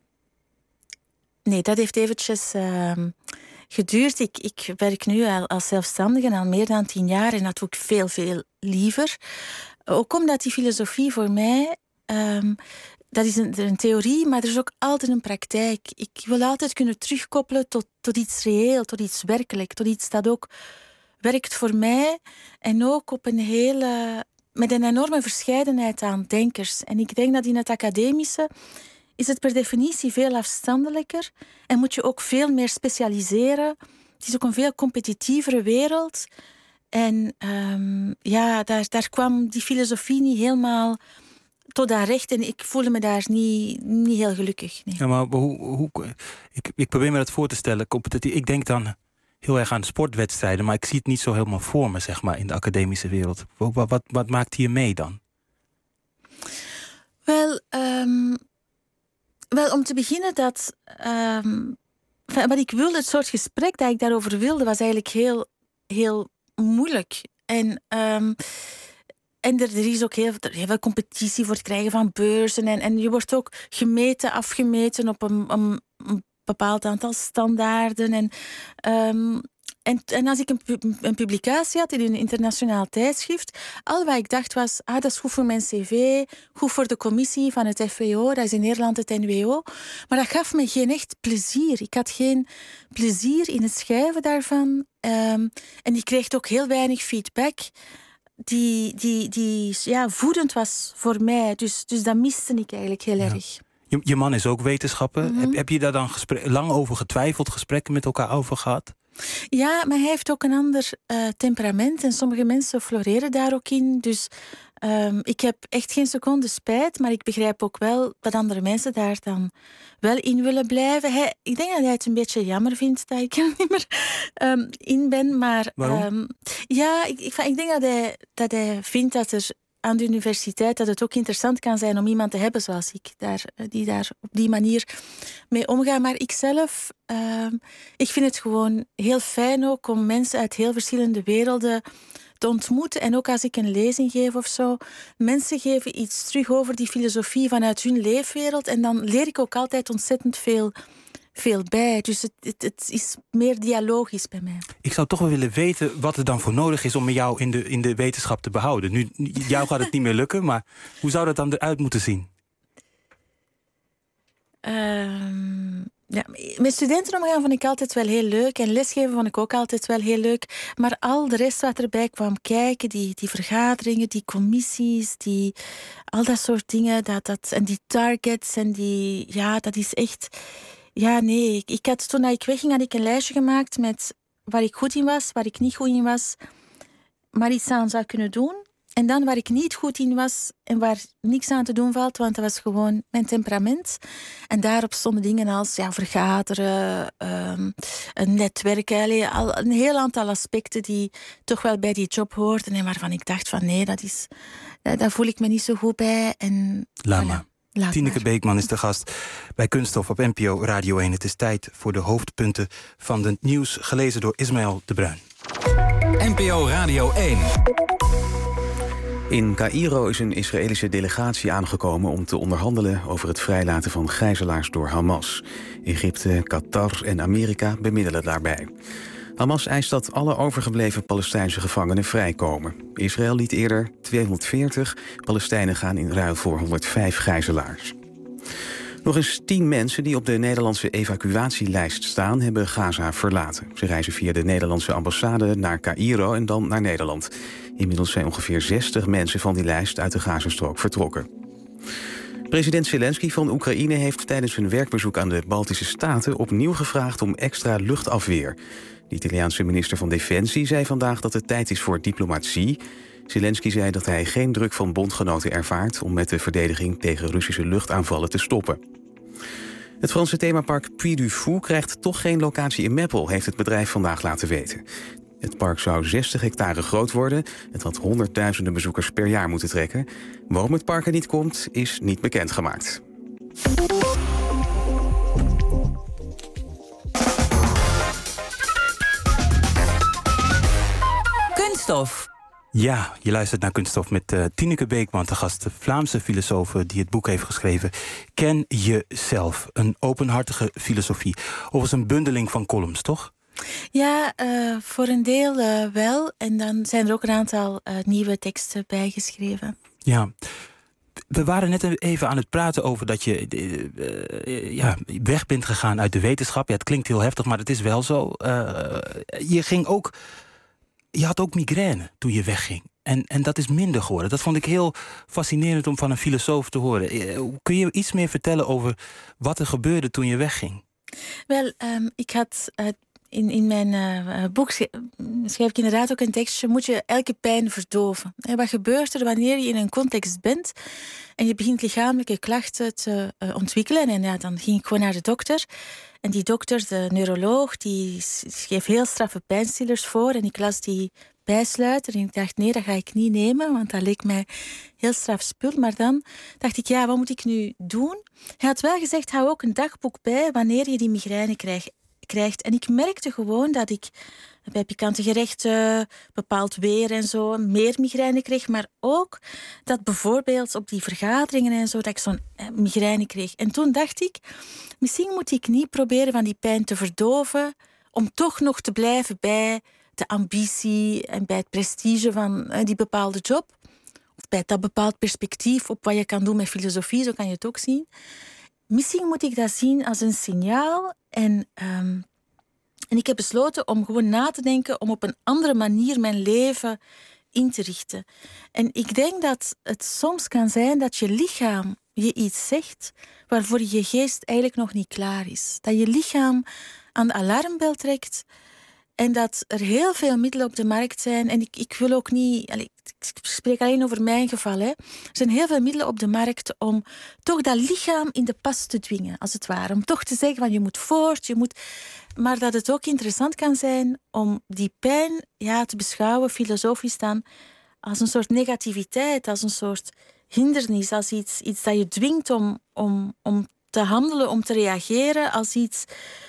Nee, dat heeft eventjes uh, geduurd. Ik, ik werk nu al als zelfstandige al meer dan tien jaar en dat doe ik veel, veel liever. Ook omdat die filosofie voor mij, um, dat is een, een theorie, maar er is ook altijd een praktijk. Ik wil altijd kunnen terugkoppelen tot, tot iets reëel, tot iets werkelijk, tot iets dat ook werkt voor mij en ook op een hele, met een enorme verscheidenheid aan denkers. En ik denk dat in het academische is het per definitie veel afstandelijker en moet je ook veel meer specialiseren. Het is ook een veel competitievere wereld. En um, ja, daar, daar kwam die filosofie niet helemaal tot haar recht en ik voelde me daar niet, niet heel gelukkig. Nee. Ja, maar hoe, hoe, ik, ik probeer me dat voor te stellen. Competitief. Ik denk dan heel erg aan sportwedstrijden, maar ik zie het niet zo helemaal voor me, zeg maar, in de academische wereld. Wat, wat, wat maakt hier mee dan? Wel, um, wel om te beginnen dat um, wat ik wilde, het soort gesprek dat ik daarover wilde, was eigenlijk heel, heel moeilijk. En, um, en er, er is ook heel, heel veel competitie voor het krijgen van beurzen. En, en je wordt ook gemeten, afgemeten op een, een, een bepaald aantal standaarden. En, um, en, en als ik een, een publicatie had in een internationaal tijdschrift, al wat ik dacht was, ah, dat is goed voor mijn cv, goed voor de commissie van het F W O, dat is in Nederland het N W O. Maar dat gaf me geen echt plezier. Ik had geen plezier in het schrijven daarvan. Um, en ik kreeg ook heel weinig feedback die, die, die ja, voedend was voor mij. Dus, dus dat miste ik eigenlijk heel ja. erg. Je, je man is ook wetenschapper. Mm-hmm. Heb, heb je daar dan gesprek, lang over getwijfeld, gesprekken met elkaar over gehad? Ja, maar hij heeft ook een ander uh, temperament en sommige mensen floreren daar ook in. Dus um, ik heb echt geen seconde spijt, maar ik begrijp ook wel dat andere mensen daar dan wel in willen blijven. Hij, ik denk dat hij het een beetje jammer vindt dat ik er niet meer um, in ben. Maar um, ja, ik, ik, ik denk dat hij, dat hij vindt dat er aan de universiteit dat het ook interessant kan zijn om iemand te hebben zoals ik, daar, die daar op die manier mee omgaat. Maar ik zelf, uh, ik vind het gewoon heel fijn ook om mensen uit heel verschillende werelden te ontmoeten. En ook als ik een lezing geef of zo, mensen geven iets terug over die filosofie vanuit hun leefwereld. En dan leer ik ook altijd ontzettend veel veel bij. Dus het, het, het is meer dialogisch bij mij. Ik zou toch wel willen weten wat er dan voor nodig is om jou in de, in de wetenschap te behouden. Nu, jou gaat het niet meer lukken, maar hoe zou dat dan eruit moeten zien? Um, ja, met studenten omgaan vond ik altijd wel heel leuk. En lesgeven vond ik ook altijd wel heel leuk. Maar al de rest wat erbij kwam kijken, die, die vergaderingen, die commissies, die, al dat soort dingen, dat, dat, en die targets, en die, ja, dat is echt... Ja, nee. Ik, ik had, toen ik wegging, had ik een lijstje gemaakt met waar ik goed in was, waar ik niet goed in was, maar iets aan zou kunnen doen. En dan waar ik niet goed in was en waar niks aan te doen valt, want dat was gewoon mijn temperament. En daarop stonden dingen als ja, vergaderen, um, een netwerk, allee, al een heel aantal aspecten die toch wel bij die job hoorden en waarvan ik dacht van nee, dat is, dat, daar voel ik me niet zo goed bij. En Lama. Voilà. Laat Tineke maar. Beekman is de gast bij Kunststof op N P O Radio één. Het is tijd voor de hoofdpunten van het nieuws, gelezen door Ismaël de Bruin. N P O Radio één. In Caïro is een Israëlische delegatie aangekomen om te onderhandelen over het vrijlaten van gijzelaars door Hamas. Egypte, Qatar en Amerika bemiddelen daarbij. Hamas eist dat alle overgebleven Palestijnse gevangenen vrijkomen. Israël liet eerder tweehonderdveertig Palestijnen gaan in ruil voor honderdvijf gijzelaars. Nog eens tien mensen die op de Nederlandse evacuatielijst staan, hebben Gaza verlaten. Ze reizen via de Nederlandse ambassade naar Caïro en dan naar Nederland. Inmiddels zijn ongeveer zestig mensen van die lijst uit de Gazastrook vertrokken. President Zelensky van Oekraïne heeft tijdens zijn werkbezoek aan de Baltische Staten opnieuw gevraagd om extra luchtafweer. De Italiaanse minister van Defensie zei vandaag dat het tijd is voor diplomatie. Zelensky zei dat hij geen druk van bondgenoten ervaart om met de verdediging tegen Russische luchtaanvallen te stoppen. Het Franse themapark Puy du Fou krijgt toch geen locatie in Meppel, heeft het bedrijf vandaag laten weten. Het park zou zestig hectare groot worden. Het had honderdduizenden bezoekers per jaar moeten trekken. Waarom het park er niet komt, is niet bekendgemaakt. Kunststof. Ja, je luistert naar Kunststof met uh, Tineke Beekman, de gast, de Vlaamse filosoof die het boek heeft geschreven. Ken jezelf, een openhartige filosofie. Of een bundeling van columns, toch? Ja, uh, voor een deel uh, wel. En dan zijn er ook een aantal uh, nieuwe teksten bijgeschreven. Ja. We waren net even aan het praten over dat je uh, uh, ja, weg bent gegaan uit de wetenschap. Ja, het klinkt heel heftig, maar het is wel zo. Uh, je ging ook... Je had ook migraine toen je wegging. En, en dat is minder geworden. Dat vond ik heel fascinerend om van een filosoof te horen. Uh, kun je iets meer vertellen over wat er gebeurde toen je wegging? Wel, um, ik had... Uh, In, in mijn uh, boek schrijf ik inderdaad ook een tekstje. Moet je elke pijn verdoven. En wat gebeurt er wanneer je in een context bent en je begint lichamelijke klachten te uh, ontwikkelen? En ja, dan ging ik gewoon naar de dokter. En die dokter, de neuroloog, die schreef heel straffe pijnstillers voor. En ik las die bijsluiter en ik dacht, nee, dat ga ik niet nemen, want dat leek mij heel straf spul. Maar dan dacht ik, ja, wat moet ik nu doen? Hij had wel gezegd, hou ook een dagboek bij wanneer je die migraine krijgt. krijgt. En ik merkte gewoon dat ik bij pikante gerechten, bepaald weer en zo, meer migraine kreeg. Maar ook dat bijvoorbeeld op die vergaderingen en zo, dat ik zo'n migraine kreeg. En toen dacht ik, misschien moet ik niet proberen van die pijn te verdoven, om toch nog te blijven bij de ambitie en bij het prestige van die bepaalde job. Of bij dat bepaald perspectief op wat je kan doen met filosofie, zo kan je het ook zien. Misschien moet ik dat zien als een signaal. En, um, en ik heb besloten om gewoon na te denken om op een andere manier mijn leven in te richten. En ik denk dat het soms kan zijn dat je lichaam je iets zegt waarvoor je geest eigenlijk nog niet klaar is. Dat je lichaam aan de alarmbel trekt En dat er heel veel middelen op de markt zijn. En ik, ik wil ook niet... Allez, ik spreek alleen over mijn geval. Hè. Er zijn heel veel middelen op de markt om toch dat lichaam in de pas te dwingen, als het ware. Om toch te zeggen van je moet voort, je moet... Maar dat het ook interessant kan zijn om die pijn ja, te beschouwen, filosofisch dan, als een soort negativiteit, als een soort hindernis, als iets, iets dat je dwingt om, om, om te handelen, om te reageren, als iets,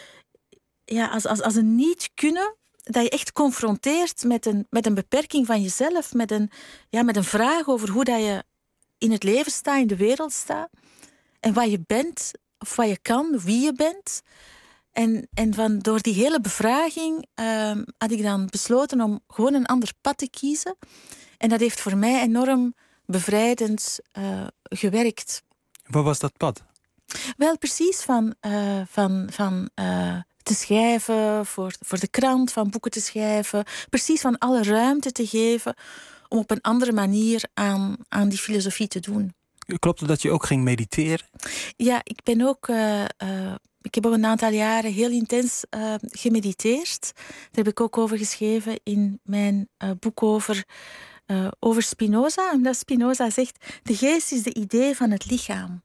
ja, als, als, als een niet kunnen, dat je echt confronteert met een, met een beperking van jezelf, met een, ja, met een vraag over hoe dat je in het leven staat, in de wereld staat, en wat je bent, of wat je kan, wie je bent. En, en van, door die hele bevraging uh, had ik dan besloten om gewoon een ander pad te kiezen. En dat heeft voor mij enorm bevrijdend uh, gewerkt. Wat was dat pad? Wel, precies van, uh, van, van uh, te schrijven voor, voor de krant, van boeken te schrijven. Precies van alle ruimte te geven om op een andere manier aan, aan die filosofie te doen. Klopt het dat je ook ging mediteren? Ja, ik ben ook... Uh, uh, ik heb ook een aantal jaren heel intens uh, gemediteerd. Daar heb ik ook over geschreven in mijn uh, boek over, uh, over Spinoza. Omdat Spinoza zegt, de geest is de idee van het lichaam.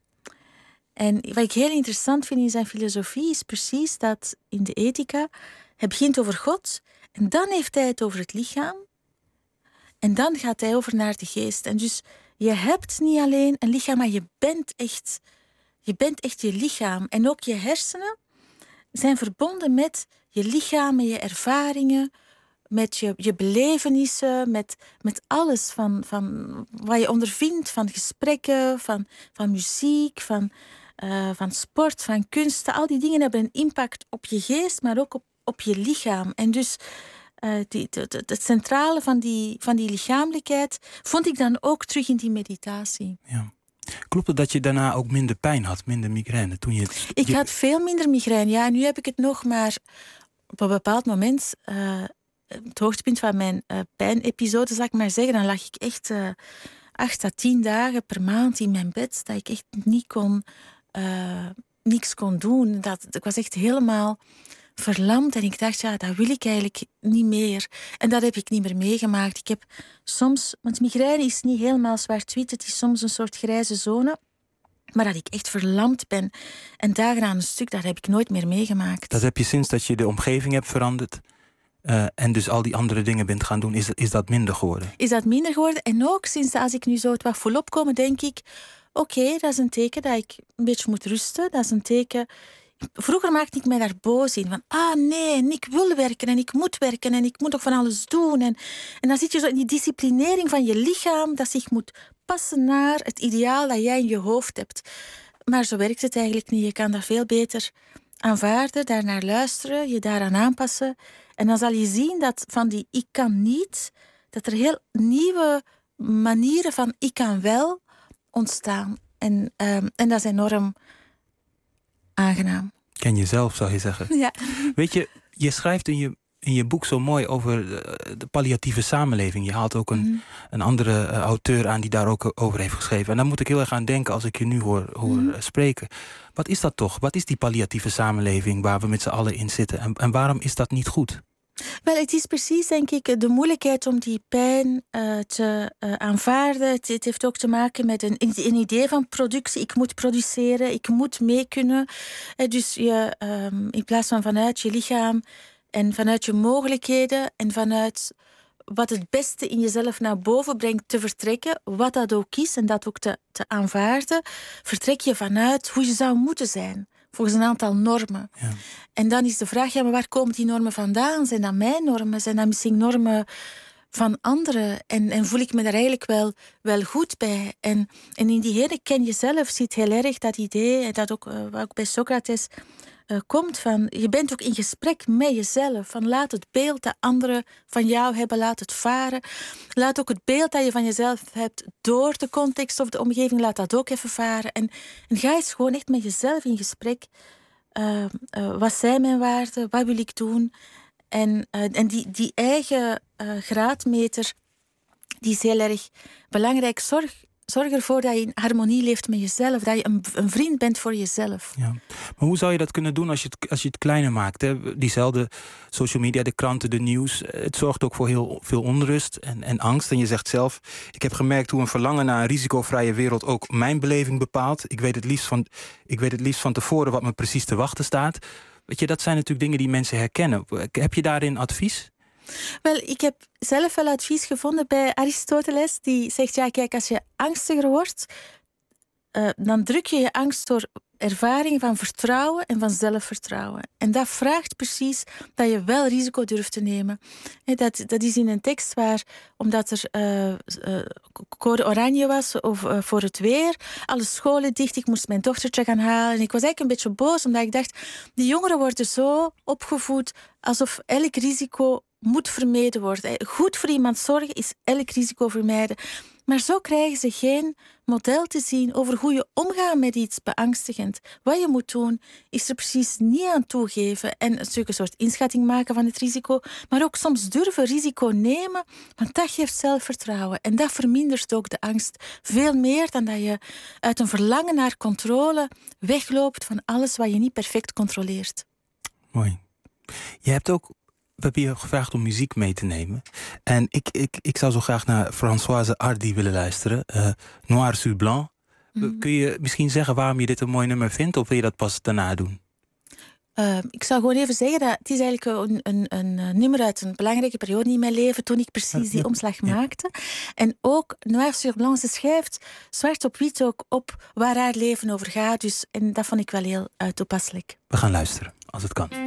En wat ik heel interessant vind in zijn filosofie is precies dat in de ethica, hij begint over God en dan heeft hij het over het lichaam en dan gaat hij over naar de geest. En dus je hebt niet alleen een lichaam, maar je bent echt, je bent echt je lichaam. En ook je hersenen zijn verbonden met je lichaam, met je ervaringen, met je, je belevenissen, met, met alles van, van wat je ondervindt, van gesprekken, van, van muziek, van, uh, van sport, van kunsten. Al die dingen hebben een impact op je geest, maar ook op, op je lichaam. En dus uh, die, het, het centrale van die, van die lichamelijkheid vond ik dan ook terug in die meditatie. Ja. Klopt het dat je daarna ook minder pijn had, minder migraine? Toen je het, ik je... had veel minder migraine, ja. Nu heb ik het nog, maar op een bepaald moment... Uh, het hoogtepunt van mijn uh, pijnepisode, zal ik maar zeggen, dan lag ik echt uh, acht à tien dagen per maand in mijn bed, dat ik echt niet kon, uh, niks kon doen. Dat, ik was echt helemaal verlamd en ik dacht, ja, dat wil ik eigenlijk niet meer. En dat heb ik niet meer meegemaakt. Ik heb soms, want migraine is niet helemaal zwart-wit, het is soms een soort grijze zone. Maar dat ik echt verlamd ben en dagen aan een stuk, dat heb ik nooit meer meegemaakt. Dat heb je sinds dat je de omgeving hebt veranderd? Uh, en dus al die andere dingen bent gaan doen, is, is dat minder geworden? Is dat minder geworden? En ook sinds als ik nu zo het wat volop kom, denk ik... Oké, okay, dat is een teken dat ik een beetje moet rusten. Dat is een teken... Vroeger maakte ik mij daar boos in. Van, ah nee, en ik wil werken en ik moet werken en ik moet nog van alles doen. En, en dan zit je zo in die disciplinering van je lichaam dat zich moet passen naar het ideaal dat jij in je hoofd hebt. Maar zo werkt het eigenlijk niet. Je kan dat veel beter aanvaarden, daarnaar luisteren, je daaraan aanpassen... En dan zal je zien dat van die ik kan niet, dat er heel nieuwe manieren van ik kan wel ontstaan. En, um, en dat is enorm aangenaam. Ken jezelf, zou je zeggen. Ja. Weet je, je schrijft in je, in je boek zo mooi over de, de palliatieve samenleving. Je haalt ook een, mm. een andere uh, auteur aan die daar ook over heeft geschreven. En daar moet ik heel erg aan denken als ik je nu hoor, hoor mm. spreken. Wat is dat toch? Wat is die palliatieve samenleving waar we met z'n allen in zitten? En, en waarom is dat niet goed? Wel, het is precies, denk ik, de moeilijkheid om die pijn uh, te uh, aanvaarden. Het, het heeft ook te maken met een, een idee van productie. Ik moet produceren, ik moet mee kunnen. Uh, dus je, um, in plaats van vanuit je lichaam en vanuit je mogelijkheden en vanuit wat het beste in jezelf naar boven brengt te vertrekken, wat dat ook is, en dat ook te, te aanvaarden, vertrek je vanuit hoe je zou moeten zijn. Volgens een aantal normen. Ja. En dan is de vraag, ja, maar waar komen die normen vandaan? Zijn dat mijn normen? Zijn dat misschien normen van anderen? En, en voel ik me daar eigenlijk wel, wel goed bij? En, en in die hele ken jezelf zit heel erg dat idee, dat ook, uh, wat ook bij Socrates uh, komt, van je bent ook in gesprek met jezelf. Van laat het beeld dat anderen van jou hebben, laat het varen. Laat ook het beeld dat je van jezelf hebt door de context of de omgeving, laat dat ook even varen. En, en ga eens gewoon echt met jezelf in gesprek. Uh, uh, wat zijn mijn waarden? Wat wil ik doen? En, uh, en die, die eigen uh, graadmeter, die is heel erg belangrijk. Zorg zorg ervoor dat je in harmonie leeft met jezelf. Dat je een, een vriend bent voor jezelf. Ja. Maar hoe zou je dat kunnen doen als je het, als je het kleiner maakt? Hè? Diezelfde social media, de kranten, de nieuws. Het zorgt ook voor heel veel onrust en, en angst. En je zegt zelf, ik heb gemerkt hoe een verlangen naar een risicovrije wereld ook mijn beleving bepaalt. Ik weet het liefst van, ik weet het liefst van tevoren wat me precies te wachten staat. Weet je, dat zijn natuurlijk dingen die mensen herkennen. Heb je daarin advies? Wel, ik heb zelf wel advies gevonden bij Aristoteles. Die zegt, ja, kijk, als je angstiger wordt, uh, dan druk je je angst door ervaring van vertrouwen en van zelfvertrouwen. En dat vraagt precies dat je wel risico durft te nemen. He, dat, dat is in een tekst waar, omdat er uh, uh, code oranje was of, uh, voor het weer, alle scholen dicht, ik moest mijn dochtertje gaan halen. En ik was eigenlijk een beetje boos, omdat ik dacht, die jongeren worden zo opgevoed alsof elk risico moet vermeden worden. Goed voor iemand zorgen is elk risico vermijden. Maar zo krijgen ze geen model te zien over hoe je omgaat met iets beangstigend. Wat je moet doen, is er precies niet aan toegeven en een stuk een soort inschatting maken van het risico, maar ook soms durven risico nemen, want dat geeft zelfvertrouwen. En dat vermindert ook de angst veel meer dan dat je uit een verlangen naar controle wegloopt van alles wat je niet perfect controleert. Mooi. Je hebt ook... We hebben je gevraagd om muziek mee te nemen. En ik, ik, ik zou zo graag naar Françoise Hardy willen luisteren. Uh, Noir sur Blanc. Mm. Kun je misschien zeggen waarom je dit een mooi nummer vindt? Of wil je dat pas daarna doen? Uh, ik zou gewoon even zeggen dat het is eigenlijk een, een, een nummer uit een belangrijke periode in mijn leven, toen ik precies die omslag ja. maakte. En ook Noir sur Blanc, ze schrijft zwart op wit ook op waar haar leven over gaat. Dus, en dat vond ik wel heel uh, toepasselijk. We gaan luisteren, als het kan.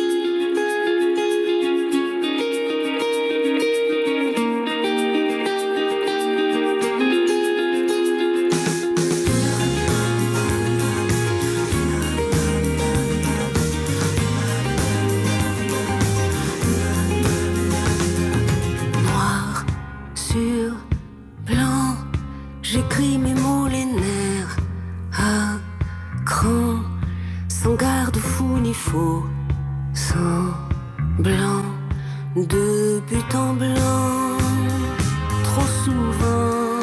J'écris mes mots, les nerfs à cran, sans garde-fou ni faux, sans blanc, de but en blanc, trop souvent,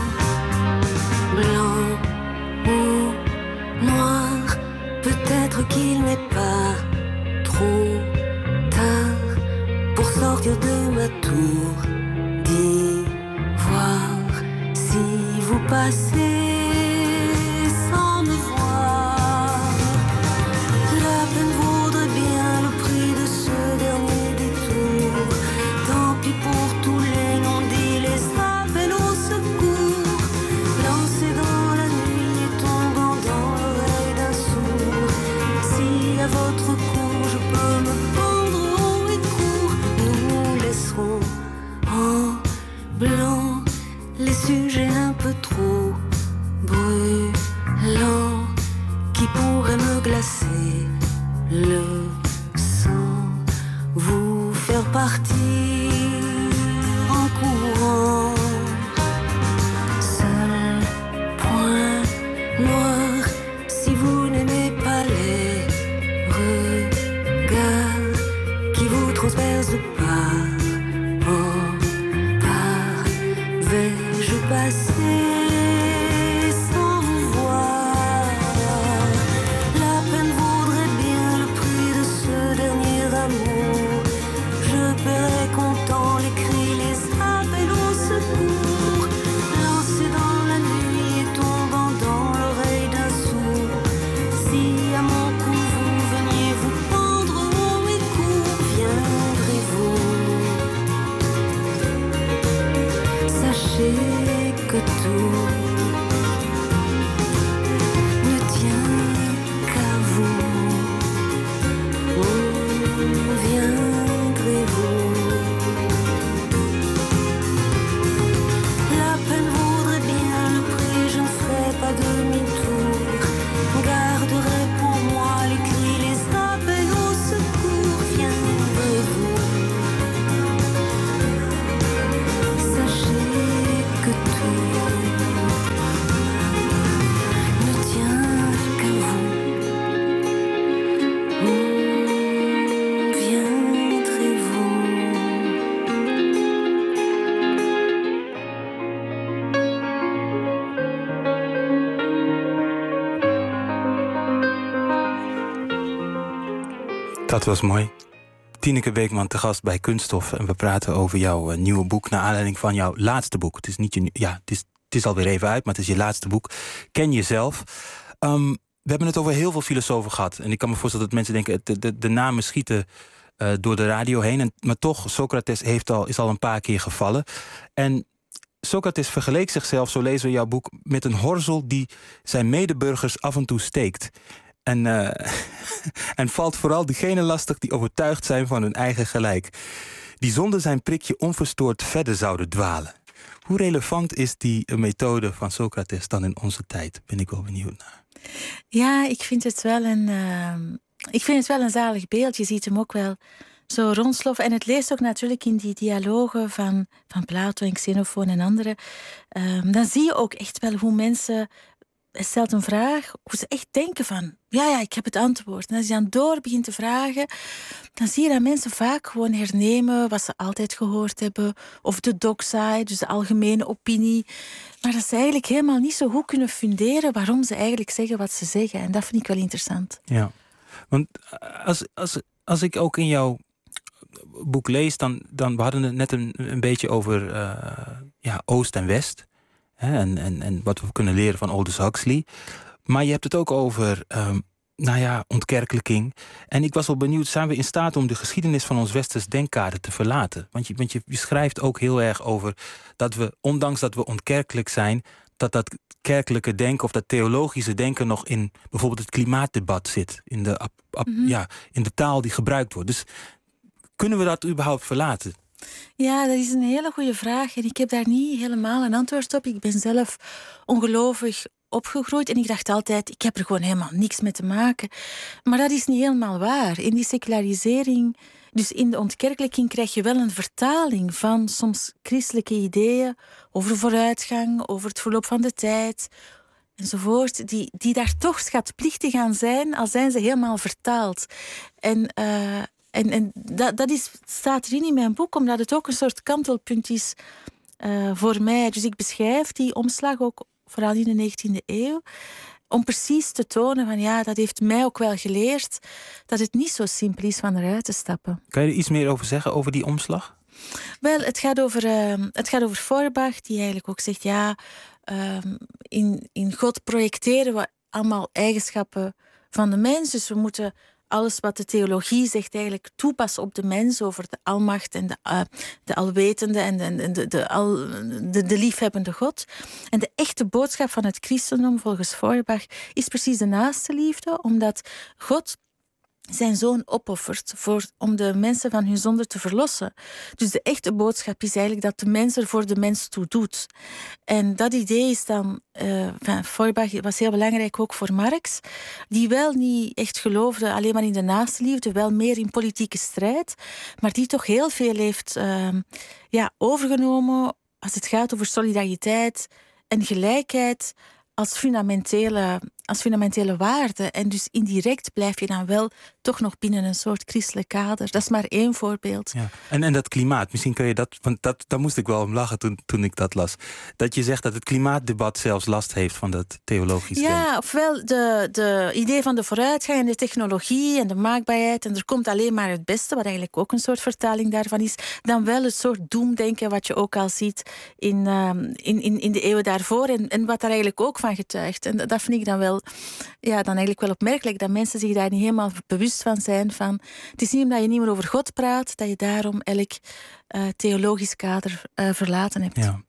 blanc ou noir, peut-être qu'il n'est pas trop tard pour sortir de ma tour d'ivoire. Si vous passez sans me voir, la peine vaudrait bien le prix de ce dernier détour. Tant pis pour tous les non-dits, les appels au secours, lancés dans la nuit et tombant dans l'oreille d'un sourd. Si à votre cour je peux me pendre haut et court, nous laisserons en blanc les sujets un peu trop brûlants qui pourraient me glacer le sang, vous faire partir en courant. Seul point noir, si vous n'aimez pas les regards qui vous transpercent de part en part, vais-je passer sans vous voir? La peine vaut Dat was mooi. Tineke Beekman te gast bij Kunststof. En we praten over jouw uh, nieuwe boek naar aanleiding van jouw laatste boek. Het is niet je, ja, het is, het is alweer even uit, maar het is je laatste boek. Ken jezelf. Um, we hebben het over heel veel filosofen gehad. En ik kan me voorstellen dat mensen denken, de, de, de namen schieten uh, door de radio heen. En, maar toch, Socrates heeft al, is al een paar keer gevallen. En Socrates vergeleek zichzelf, zo lezen we in jouw boek, met een horzel die zijn medeburgers af en toe steekt. En, uh, en valt vooral diegenen lastig die overtuigd zijn van hun eigen gelijk. Die zonder zijn prikje onverstoord verder zouden dwalen. Hoe relevant is die methode van Socrates dan in onze tijd? Ben ik wel benieuwd naar. Ja, ik vind het wel een, uh, ik vind het wel een zalig beeld. Je ziet hem ook wel zo rondsloffen. En het leest ook natuurlijk in die dialogen van, van Plato en Xenofoon en anderen. Uh, dan zie je ook echt wel hoe mensen... Hij stelt een vraag, hoe ze echt denken van... ja, ja, ik heb het antwoord. En als je dan door begint te vragen... dan zie je dat mensen vaak gewoon hernemen... wat ze altijd gehoord hebben. Of de doxa, dus de algemene opinie. Maar dat ze eigenlijk helemaal niet zo goed kunnen funderen... waarom ze eigenlijk zeggen wat ze zeggen. En dat vind ik wel interessant. Ja, want als, als, als ik ook in jouw boek lees... dan, dan we hadden het net een, een beetje over uh, ja, Oost en West... En, en, en wat we kunnen leren van Aldous Huxley. Maar je hebt het ook over, um, nou ja, ontkerkelijking. En ik was wel benieuwd, zijn we in staat om de geschiedenis van ons westers denkkader te verlaten? Want je, want je, je schrijft ook heel erg over dat we, ondanks dat we ontkerkelijk zijn... dat dat kerkelijke denken of dat theologische denken nog in bijvoorbeeld het klimaatdebat zit. In de, ap, ap, mm-hmm. ja, in de taal die gebruikt wordt. Dus kunnen we dat überhaupt verlaten? Ja, dat is een hele goede vraag. En ik heb daar niet helemaal een antwoord op. Ik ben zelf ongelovig opgegroeid. En ik dacht altijd, ik heb er gewoon helemaal niks mee te maken. Maar dat is niet helemaal waar. In die secularisering, dus in de ontkerkelijking, krijg je wel een vertaling van soms christelijke ideeën over vooruitgang, over het verloop van de tijd, enzovoort, die, die daar toch schatplichtig aan zijn, al zijn ze helemaal vertaald. En... Uh, En, en dat, dat is, staat erin in mijn boek, omdat het ook een soort kantelpunt is uh, voor mij. Dus ik beschrijf die omslag ook vooral in de negentiende eeuw, om precies te tonen van ja, dat heeft mij ook wel geleerd dat het niet zo simpel is van eruit te stappen. Kan je er iets meer over zeggen, over die omslag? Wel, het gaat over, uh, het gaat over Feuerbach, die eigenlijk ook zegt ja, uh, in, in God projecteren we allemaal eigenschappen van de mens, dus we moeten alles wat de theologie zegt eigenlijk toepassen op de mens, over de almacht en de, uh, de alwetende en de, de, de, de, al, de, de liefhebbende God. En de echte boodschap van het christendom, volgens Feuerbach, is precies de naaste liefde, omdat God zijn zoon opoffert voor, om de mensen van hun zonde te verlossen. Dus de echte boodschap is eigenlijk dat de mens er voor de mens toe doet. En dat idee is dan... Uh, enfin, Feuerbach was heel belangrijk ook voor Marx, die wel niet echt geloofde alleen maar in de naaste liefde, wel meer in politieke strijd, maar die toch heel veel heeft uh, ja, overgenomen als het gaat over solidariteit en gelijkheid als fundamentele, als fundamentele waarde. En dus indirect blijf je dan wel toch nog binnen een soort christelijk kader. Dat is maar één voorbeeld. Ja. En, en dat klimaat, misschien kun je dat... Want dat, daar moest ik wel om lachen toen, toen ik dat las. Dat je zegt dat het klimaatdebat zelfs last heeft van dat theologisch Ja, denken. ofwel de, de idee van de vooruitgang en de technologie en de maakbaarheid. En er komt alleen maar het beste, wat eigenlijk ook een soort vertaling daarvan is. Dan wel het soort doemdenken wat je ook al ziet in, uh, in, in, in de eeuwen daarvoor. En, en wat daar eigenlijk ook van getuigt. En dat vind ik dan wel, ja, dan eigenlijk wel opmerkelijk, dat mensen zich daar niet helemaal bewust van zijn. Van, het is niet omdat je niet meer over God praat, dat je daarom elk uh, theologisch kader uh, verlaten hebt. Ja.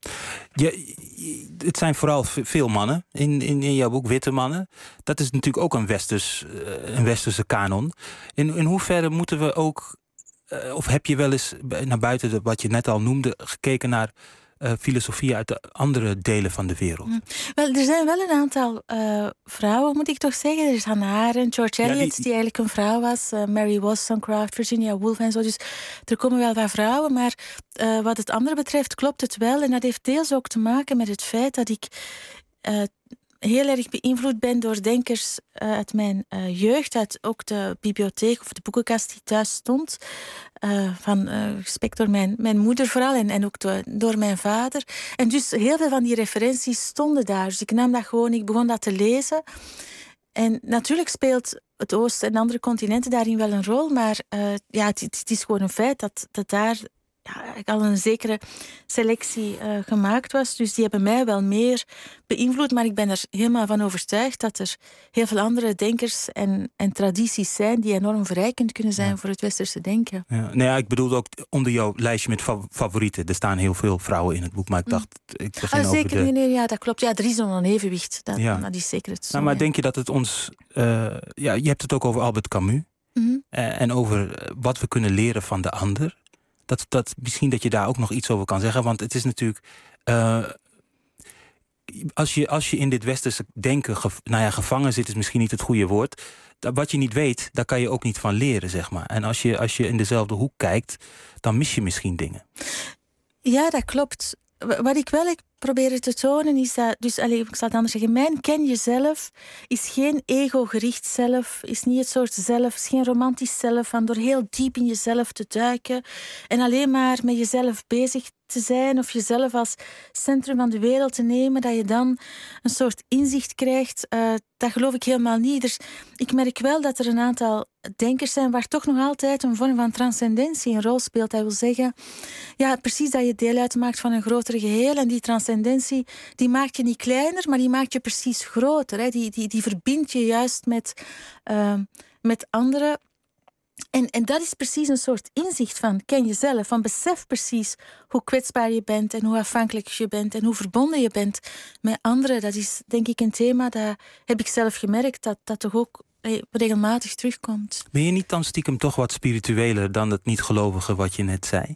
Je, het zijn vooral veel mannen in, in, in jouw boek, witte mannen. Dat is natuurlijk ook een, westers, uh, een westerse kanon. In, in hoeverre moeten we ook, uh, of heb je wel eens naar buiten de, wat je net al noemde, gekeken naar Uh, filosofie uit de andere delen van de wereld? Hm. Wel, er zijn wel een aantal uh, vrouwen, moet ik toch zeggen. Er is Hannah Arendt, George Eliot, ja, die... die eigenlijk een vrouw was. Uh, Mary Wollstonecraft, Virginia Woolf en zo. Dus er komen wel wat vrouwen. Maar uh, wat het andere betreft klopt het wel. En dat heeft deels ook te maken met het feit dat ik Uh, heel erg beïnvloed ben door denkers uh, uit mijn uh, jeugd, uit ook de bibliotheek of de boekenkast die thuis stond, uh, van uh, gespekt door mijn, mijn moeder vooral en, en ook door, door mijn vader. En dus heel veel van die referenties stonden daar. Dus ik nam dat gewoon, ik begon dat te lezen. en natuurlijk speelt het Oosten en andere continenten daarin wel een rol, maar uh, ja, het, het is gewoon een feit dat, dat daar ja, al een zekere selectie uh, gemaakt was. Dus die hebben mij wel meer beïnvloed, maar ik ben er helemaal van overtuigd dat er heel veel andere denkers en, en tradities zijn die enorm verrijkend kunnen zijn ja. voor het westerse denken. Ja, nee, ja, ik bedoel ook onder jouw lijstje met fa- favorieten. Er staan heel veel vrouwen in het boek, maar ik dacht... Ik begin ah, zeker, over de... nee, nee, ja, dat klopt. Ja, er is nog een evenwicht. Dat, ja. dat is zeker het zo. Nou, maar ja. denk je dat het ons... Uh, ja, je hebt het ook over Albert Camus. Mm-hmm. Uh, en over wat we kunnen leren van de ander. Dat, dat, misschien dat je daar ook nog iets over kan zeggen. Want het is natuurlijk... Uh, als, je, als je in dit westerse denken gev- nou ja, gevangen zit, is misschien niet het goede woord. Dat, wat je niet weet, daar kan je ook niet van leren, zeg maar. En als je, als je in dezelfde hoek kijkt, dan mis je misschien dingen. Ja, dat klopt. Wat ik wel probeer te tonen is dat... Dus, allez, ik zal het anders zeggen. Mijn ken jezelf is geen ego-gericht zelf. Is niet het soort zelf. Is geen romantisch zelf. Van door heel diep in jezelf te duiken. En alleen maar met jezelf bezig te zijn. Of jezelf als centrum van de wereld te nemen. Dat je dan een soort inzicht krijgt. Uh, dat geloof ik helemaal niet. Dus ik merk wel dat er een aantal denkers zijn waar toch nog altijd een vorm van transcendentie een rol speelt. Dat wil zeggen, ja, precies dat je deel uitmaakt van een groter geheel. En die transcendentie, die maakt je niet kleiner, maar die maakt je precies groter. Hè. Die, die, die verbindt je juist met, uh, met anderen. En, en dat is precies een soort inzicht van ken jezelf. Van besef precies hoe kwetsbaar je bent en hoe afhankelijk je bent en hoe verbonden je bent met anderen. Dat is denk ik een thema, dat heb ik zelf gemerkt, dat dat toch ook regelmatig terugkomt. Ben je niet dan stiekem toch wat spiritueler dan het niet-gelovige wat je net zei?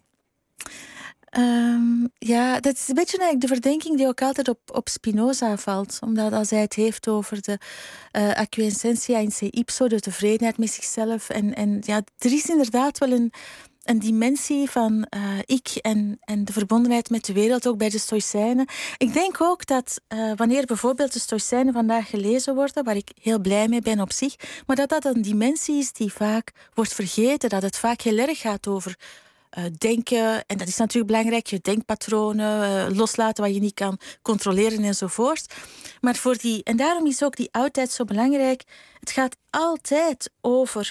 Um, ja, dat is een beetje eigenlijk de verdenking die ook altijd op, op Spinoza valt. Omdat als hij het heeft over de uh, acquiescentia in se ipso, de tevredenheid met zichzelf. En, en ja, er is inderdaad wel een, een dimensie van uh, ik en, en de verbondenheid met de wereld, ook bij de Stoïcijnen. Ik denk ook dat uh, wanneer bijvoorbeeld de Stoïcijnen vandaag gelezen worden, waar ik heel blij mee ben op zich, maar dat dat een dimensie is die vaak wordt vergeten, dat het vaak heel erg gaat over Uh, denken, en dat is natuurlijk belangrijk, je denkpatronen, uh, loslaten wat je niet kan controleren enzovoort. Maar voor die, en daarom is ook die oudheid zo belangrijk. Het gaat altijd over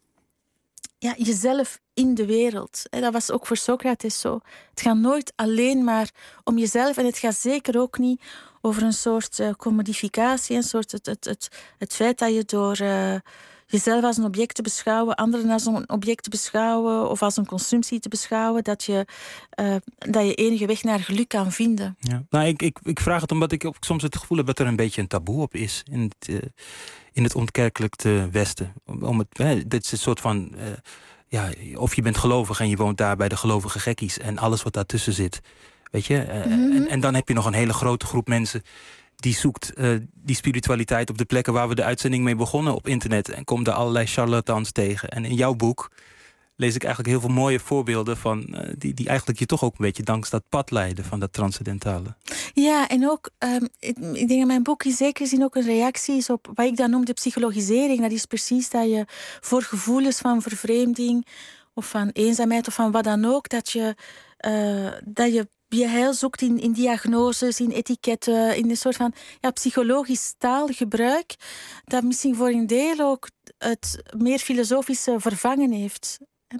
ja, jezelf in de wereld. En dat was ook voor Socrates zo. Het gaat nooit alleen maar om jezelf en het gaat zeker ook niet over een soort uh, commodificatie, een soort het, het, het, het feit dat je door Uh, jezelf als een object te beschouwen, anderen als een object te beschouwen of als een consumptie te beschouwen, dat je, uh, dat je enige weg naar geluk kan vinden. Ja. Nou, ik, ik, ik vraag het omdat ik ook soms het gevoel heb dat er een beetje een taboe op is in het, uh, in het ontkerkelijkte Westen. Om het, hè, dit is een soort van, uh, ja, of je bent gelovig en je woont daar bij de gelovige gekkies en alles wat daartussen zit. Weet je? Uh, mm-hmm. en, en dan heb je nog een hele grote groep mensen die zoekt uh, die spiritualiteit op de plekken waar we de uitzending mee begonnen op internet. En komt daar allerlei charlatans tegen. En in jouw boek lees ik eigenlijk heel veel mooie voorbeelden van uh, die, die eigenlijk je toch ook een beetje langs dat pad leiden van dat transcendentale. Ja, en ook, um, ik, ik denk dat mijn boek in zekere zin ook een reactie is op wat ik dan noem de psychologisering. Dat is precies dat je voor gevoelens van vervreemding of van eenzaamheid of van wat dan ook, dat je, uh, dat je je heil zoekt in, in diagnoses, in etiketten, in een soort van ja, psychologisch taalgebruik, dat misschien voor een deel ook het meer filosofische vervangen heeft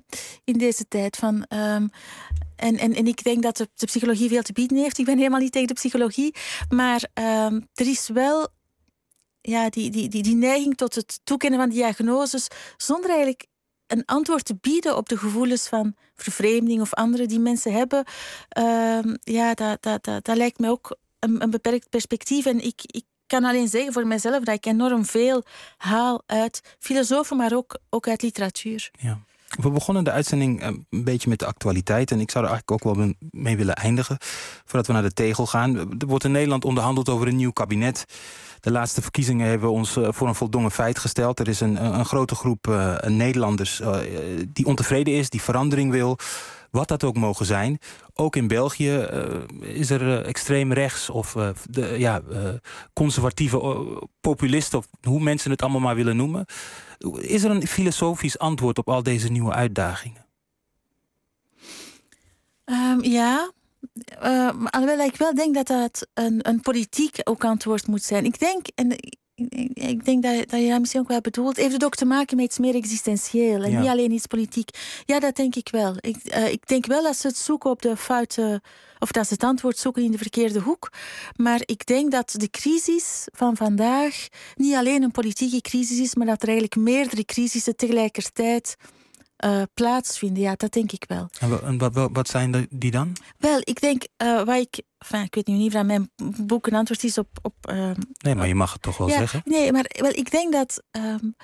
in deze tijd. Van, um, en, en, en ik denk dat de, de psychologie veel te bieden heeft. Ik ben helemaal niet tegen de psychologie, maar um, er is wel ja, die, die, die, die neiging tot het toekennen van diagnoses zonder eigenlijk een antwoord te bieden op de gevoelens van vervreemding of andere die mensen hebben. Uh, ja, dat, dat, dat, dat lijkt me ook een, een beperkt perspectief. En ik, ik kan alleen zeggen voor mezelf dat ik enorm veel haal uit filosofen, maar ook, ook uit literatuur. Ja. We begonnen de uitzending een beetje met de actualiteit. En ik zou er eigenlijk ook wel mee willen eindigen, voordat we naar de tegel gaan. Er wordt in Nederland onderhandeld over een nieuw kabinet. De laatste verkiezingen hebben ons voor een voldongen feit gesteld. Er is een, een grote groep uh, Nederlanders uh, die ontevreden is, die verandering wil. Wat dat ook mogen zijn. Ook in België uh, is er uh, extreem rechts of uh, de, ja, uh, conservatieve uh, populisten, of hoe mensen het allemaal maar willen noemen. Is er een filosofisch antwoord op al deze nieuwe uitdagingen? Um, ja. Uh, alhoewel ik wel denk dat dat een, een politiek ook antwoord moet zijn. Ik denk, en Ik, ik denk dat, dat je dat misschien ook wel bedoelt. Heeft het ook te maken met iets meer existentieel en Ja. niet alleen iets politiek? Ja, dat denk ik wel. Ik, uh, ik denk wel dat ze het zoeken op de foute, of dat ze het antwoord zoeken in de verkeerde hoek. Maar ik denk dat de crisis van vandaag niet alleen een politieke crisis is, maar dat er eigenlijk meerdere crisissen tegelijkertijd uh, plaatsvinden. Ja, dat denk ik wel. En, wa- en wat, wat, wat zijn de- die dan? Wel, ik denk, uh, wat ik, enfin, ik weet nu niet of dat mijn boek een antwoord is op... op uh, Nee, maar je mag het toch wel ja, zeggen. Nee, maar wel, ik denk dat um,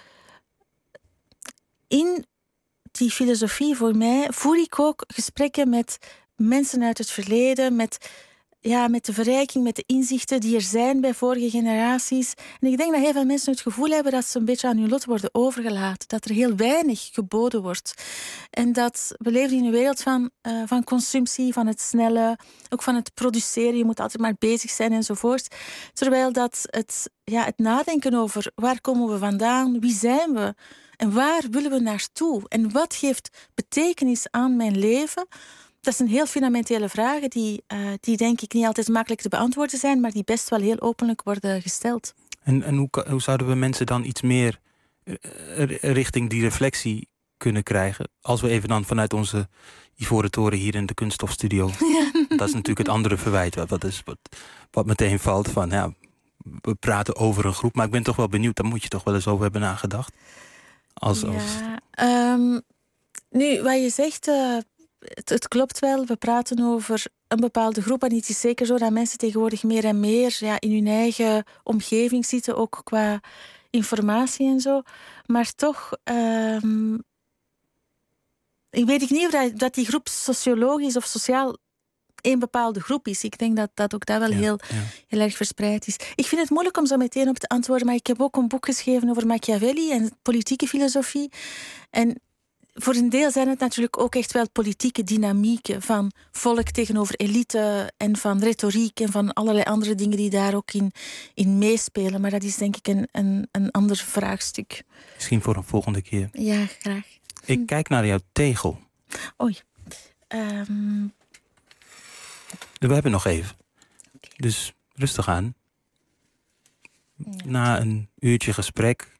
in die filosofie voor mij voer ik ook gesprekken met mensen uit het verleden, met, ja, met de verrijking, met de inzichten die er zijn bij vorige generaties. En ik denk dat heel veel mensen het gevoel hebben dat ze een beetje aan hun lot worden overgelaten. Dat er heel weinig geboden wordt. En dat we leven in een wereld van, uh, van consumptie, van het snelle, ook van het produceren. Je moet altijd maar bezig zijn enzovoort. Terwijl dat het, ja, het nadenken over waar komen we vandaan, wie zijn we en waar willen we naartoe en wat geeft betekenis aan mijn leven. Dat zijn heel fundamentele vragen die, uh, die denk ik niet altijd makkelijk te beantwoorden zijn, maar die best wel heel openlijk worden gesteld. En, en hoe, ka- hoe zouden we mensen dan iets meer eh, r- richting die reflectie kunnen krijgen? Als we even dan vanuit onze ivoren toren hier in de kunststofstudio. Ja. Dat is natuurlijk het andere verwijt. Wat, wat, is, wat, wat meteen valt van, ja, we praten over een groep. Maar ik ben toch wel benieuwd, daar moet je toch wel eens over hebben nagedacht. Als, als... Ja, um, nu, wat je zegt, uh, het, het klopt wel. We praten over een bepaalde groep. En het is zeker zo dat mensen tegenwoordig meer en meer ja, in hun eigen omgeving zitten, ook qua informatie en zo. Maar toch, um, ik weet niet of dat, dat die groep sociologisch of sociaal één bepaalde groep is. Ik denk dat, dat ook dat wel ja, heel, ja. heel erg verspreid is. Ik vind het moeilijk om zo meteen op te antwoorden, maar ik heb ook een boek geschreven over Machiavelli en politieke filosofie. En voor een deel zijn het natuurlijk ook echt wel politieke dynamieken van volk tegenover elite en van retoriek en van allerlei andere dingen die daar ook in, in meespelen. Maar dat is denk ik een, een, een ander vraagstuk. Misschien voor een volgende keer. Ja, graag. Ik kijk naar jouw tegel. Oei. Um... We hebben nog even. Okay. Dus rustig aan. Ja. Na een uurtje gesprek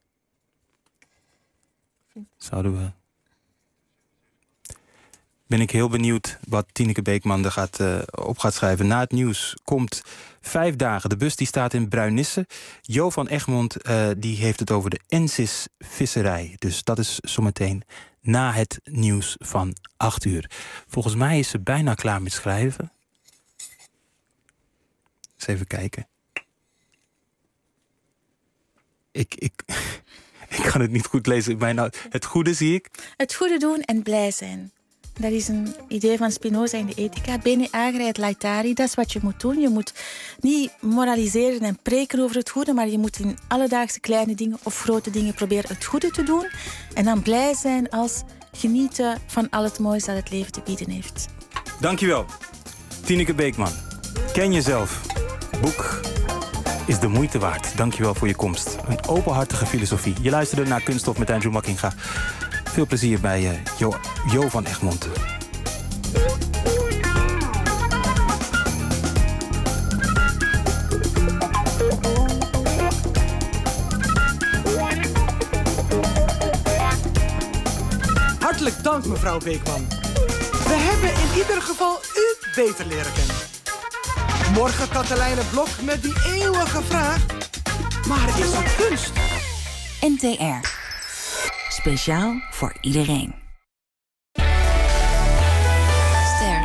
zouden we... Ben ik heel benieuwd wat Tineke Beekman er gaat, uh, op gaat schrijven. Na het nieuws komt vijf dagen. De bus die staat in Bruinisse. Jo van Egmond uh, die heeft het over de Ensis visserij. Dus dat is zometeen na het nieuws van acht uur. Volgens mij is ze bijna klaar met schrijven. Eens even kijken. Ik, ik, ik kan het niet goed lezen. Mijn, het goede zie ik. Het goede doen en blij zijn. Dat is een idee van Spinoza in de ethica. Bene agere et laetari, dat is wat je moet doen. Je moet niet moraliseren en preken over het goede, maar je moet in alledaagse kleine dingen of grote dingen proberen het goede te doen. En dan blij zijn als genieten van al het moois dat het leven te bieden heeft. Dankjewel, Tineke Beekman. Ken jezelf. Boek is de moeite waard. Dankjewel voor je komst. Een openhartige filosofie. Je luisterde naar Kunststof met Andrew Makkinga. Veel plezier bij uh, Jo, Jo van Egmond. Hartelijk dank, mevrouw Beekman. We hebben in ieder geval u beter leren kennen. Morgen Katelijne Blok met die eeuwige vraag. Maar is het kunst? N T R. Speciaal voor iedereen. Ster.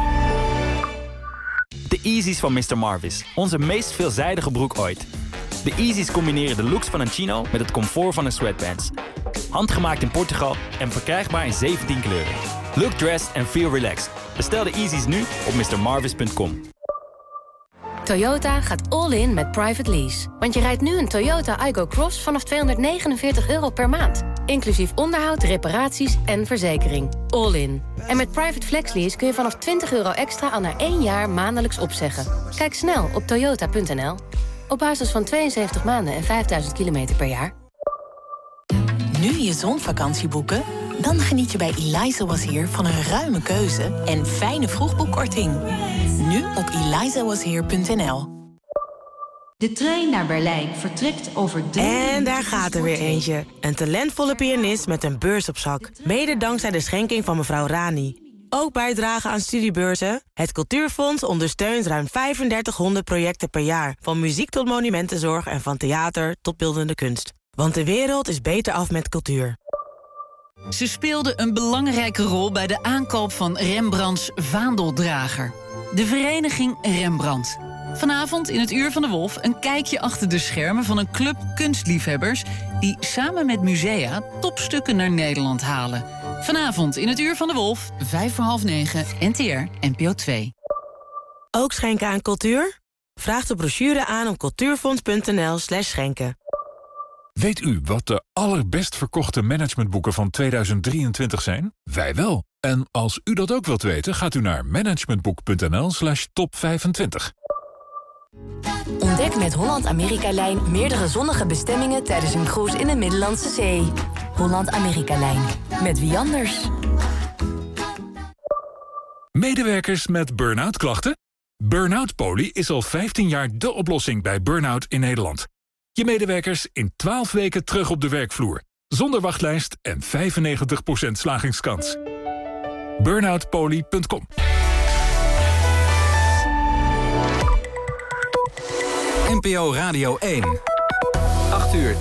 De Yeezys van mister Marvis. Onze meest veelzijdige broek ooit. De Yeezys combineren de looks van een chino met het comfort van een sweatpants. Handgemaakt in Portugal en verkrijgbaar in zeventien kleuren. Look dressed and feel relaxed. Bestel de Yeezys nu op mister marvis punt com. Toyota gaat all in met private lease. Want je rijdt nu een Toyota Aygo Cross vanaf tweehonderdnegenenveertig euro per maand. Inclusief onderhoud, reparaties en verzekering. All in. En met private flex lease kun je vanaf twintig euro extra al na één jaar maandelijks opzeggen. Kijk snel op toyota punt n l. Op basis van tweeënzeventig maanden en vijfduizend kilometer per jaar. Nu je zonvakantie boeken? Dan geniet je bij Eliza Was Here van een ruime keuze en fijne vroegboekkorting. Nu op eliza was here punt n l. De trein naar Berlijn vertrekt over drie En daar gaat er weer eentje. Een talentvolle pianist met een beurs op zak. Mede dankzij de schenking van mevrouw Rani. Ook bijdragen aan studiebeurzen? Het Cultuurfonds ondersteunt ruim vijfendertighonderd projecten per jaar. Van muziek tot monumentenzorg en van theater tot beeldende kunst. Want de wereld is beter af met cultuur. Ze speelde een belangrijke rol bij de aankoop van Rembrandts vaandeldrager. De vereniging Rembrandt. Vanavond in het Uur van de Wolf een kijkje achter de schermen van een club kunstliefhebbers die samen met musea topstukken naar Nederland halen. Vanavond in het Uur van de Wolf, vijf voor half negen, N T R, N P O twee. Ook schenken aan cultuur? Vraag de brochure aan op cultuurfonds.nl slash schenken. Weet u wat de allerbest verkochte managementboeken van tweeduizend drieëntwintig zijn? Wij wel. En als u dat ook wilt weten, gaat u naar managementboek.nl slash top vijfentwintig. Ontdek met Holland-Amerika-lijn meerdere zonnige bestemmingen tijdens een cruise in de Middellandse Zee. Holland-Amerika-lijn. Met wie anders? Medewerkers met burn-out klachten? Burn-out Poly is al vijftien jaar de oplossing bij burn-out in Nederland. Je medewerkers in twaalf weken terug op de werkvloer. Zonder wachtlijst en vijfennegentig procent slagingskans. burnout poly punt com. N P O Radio één.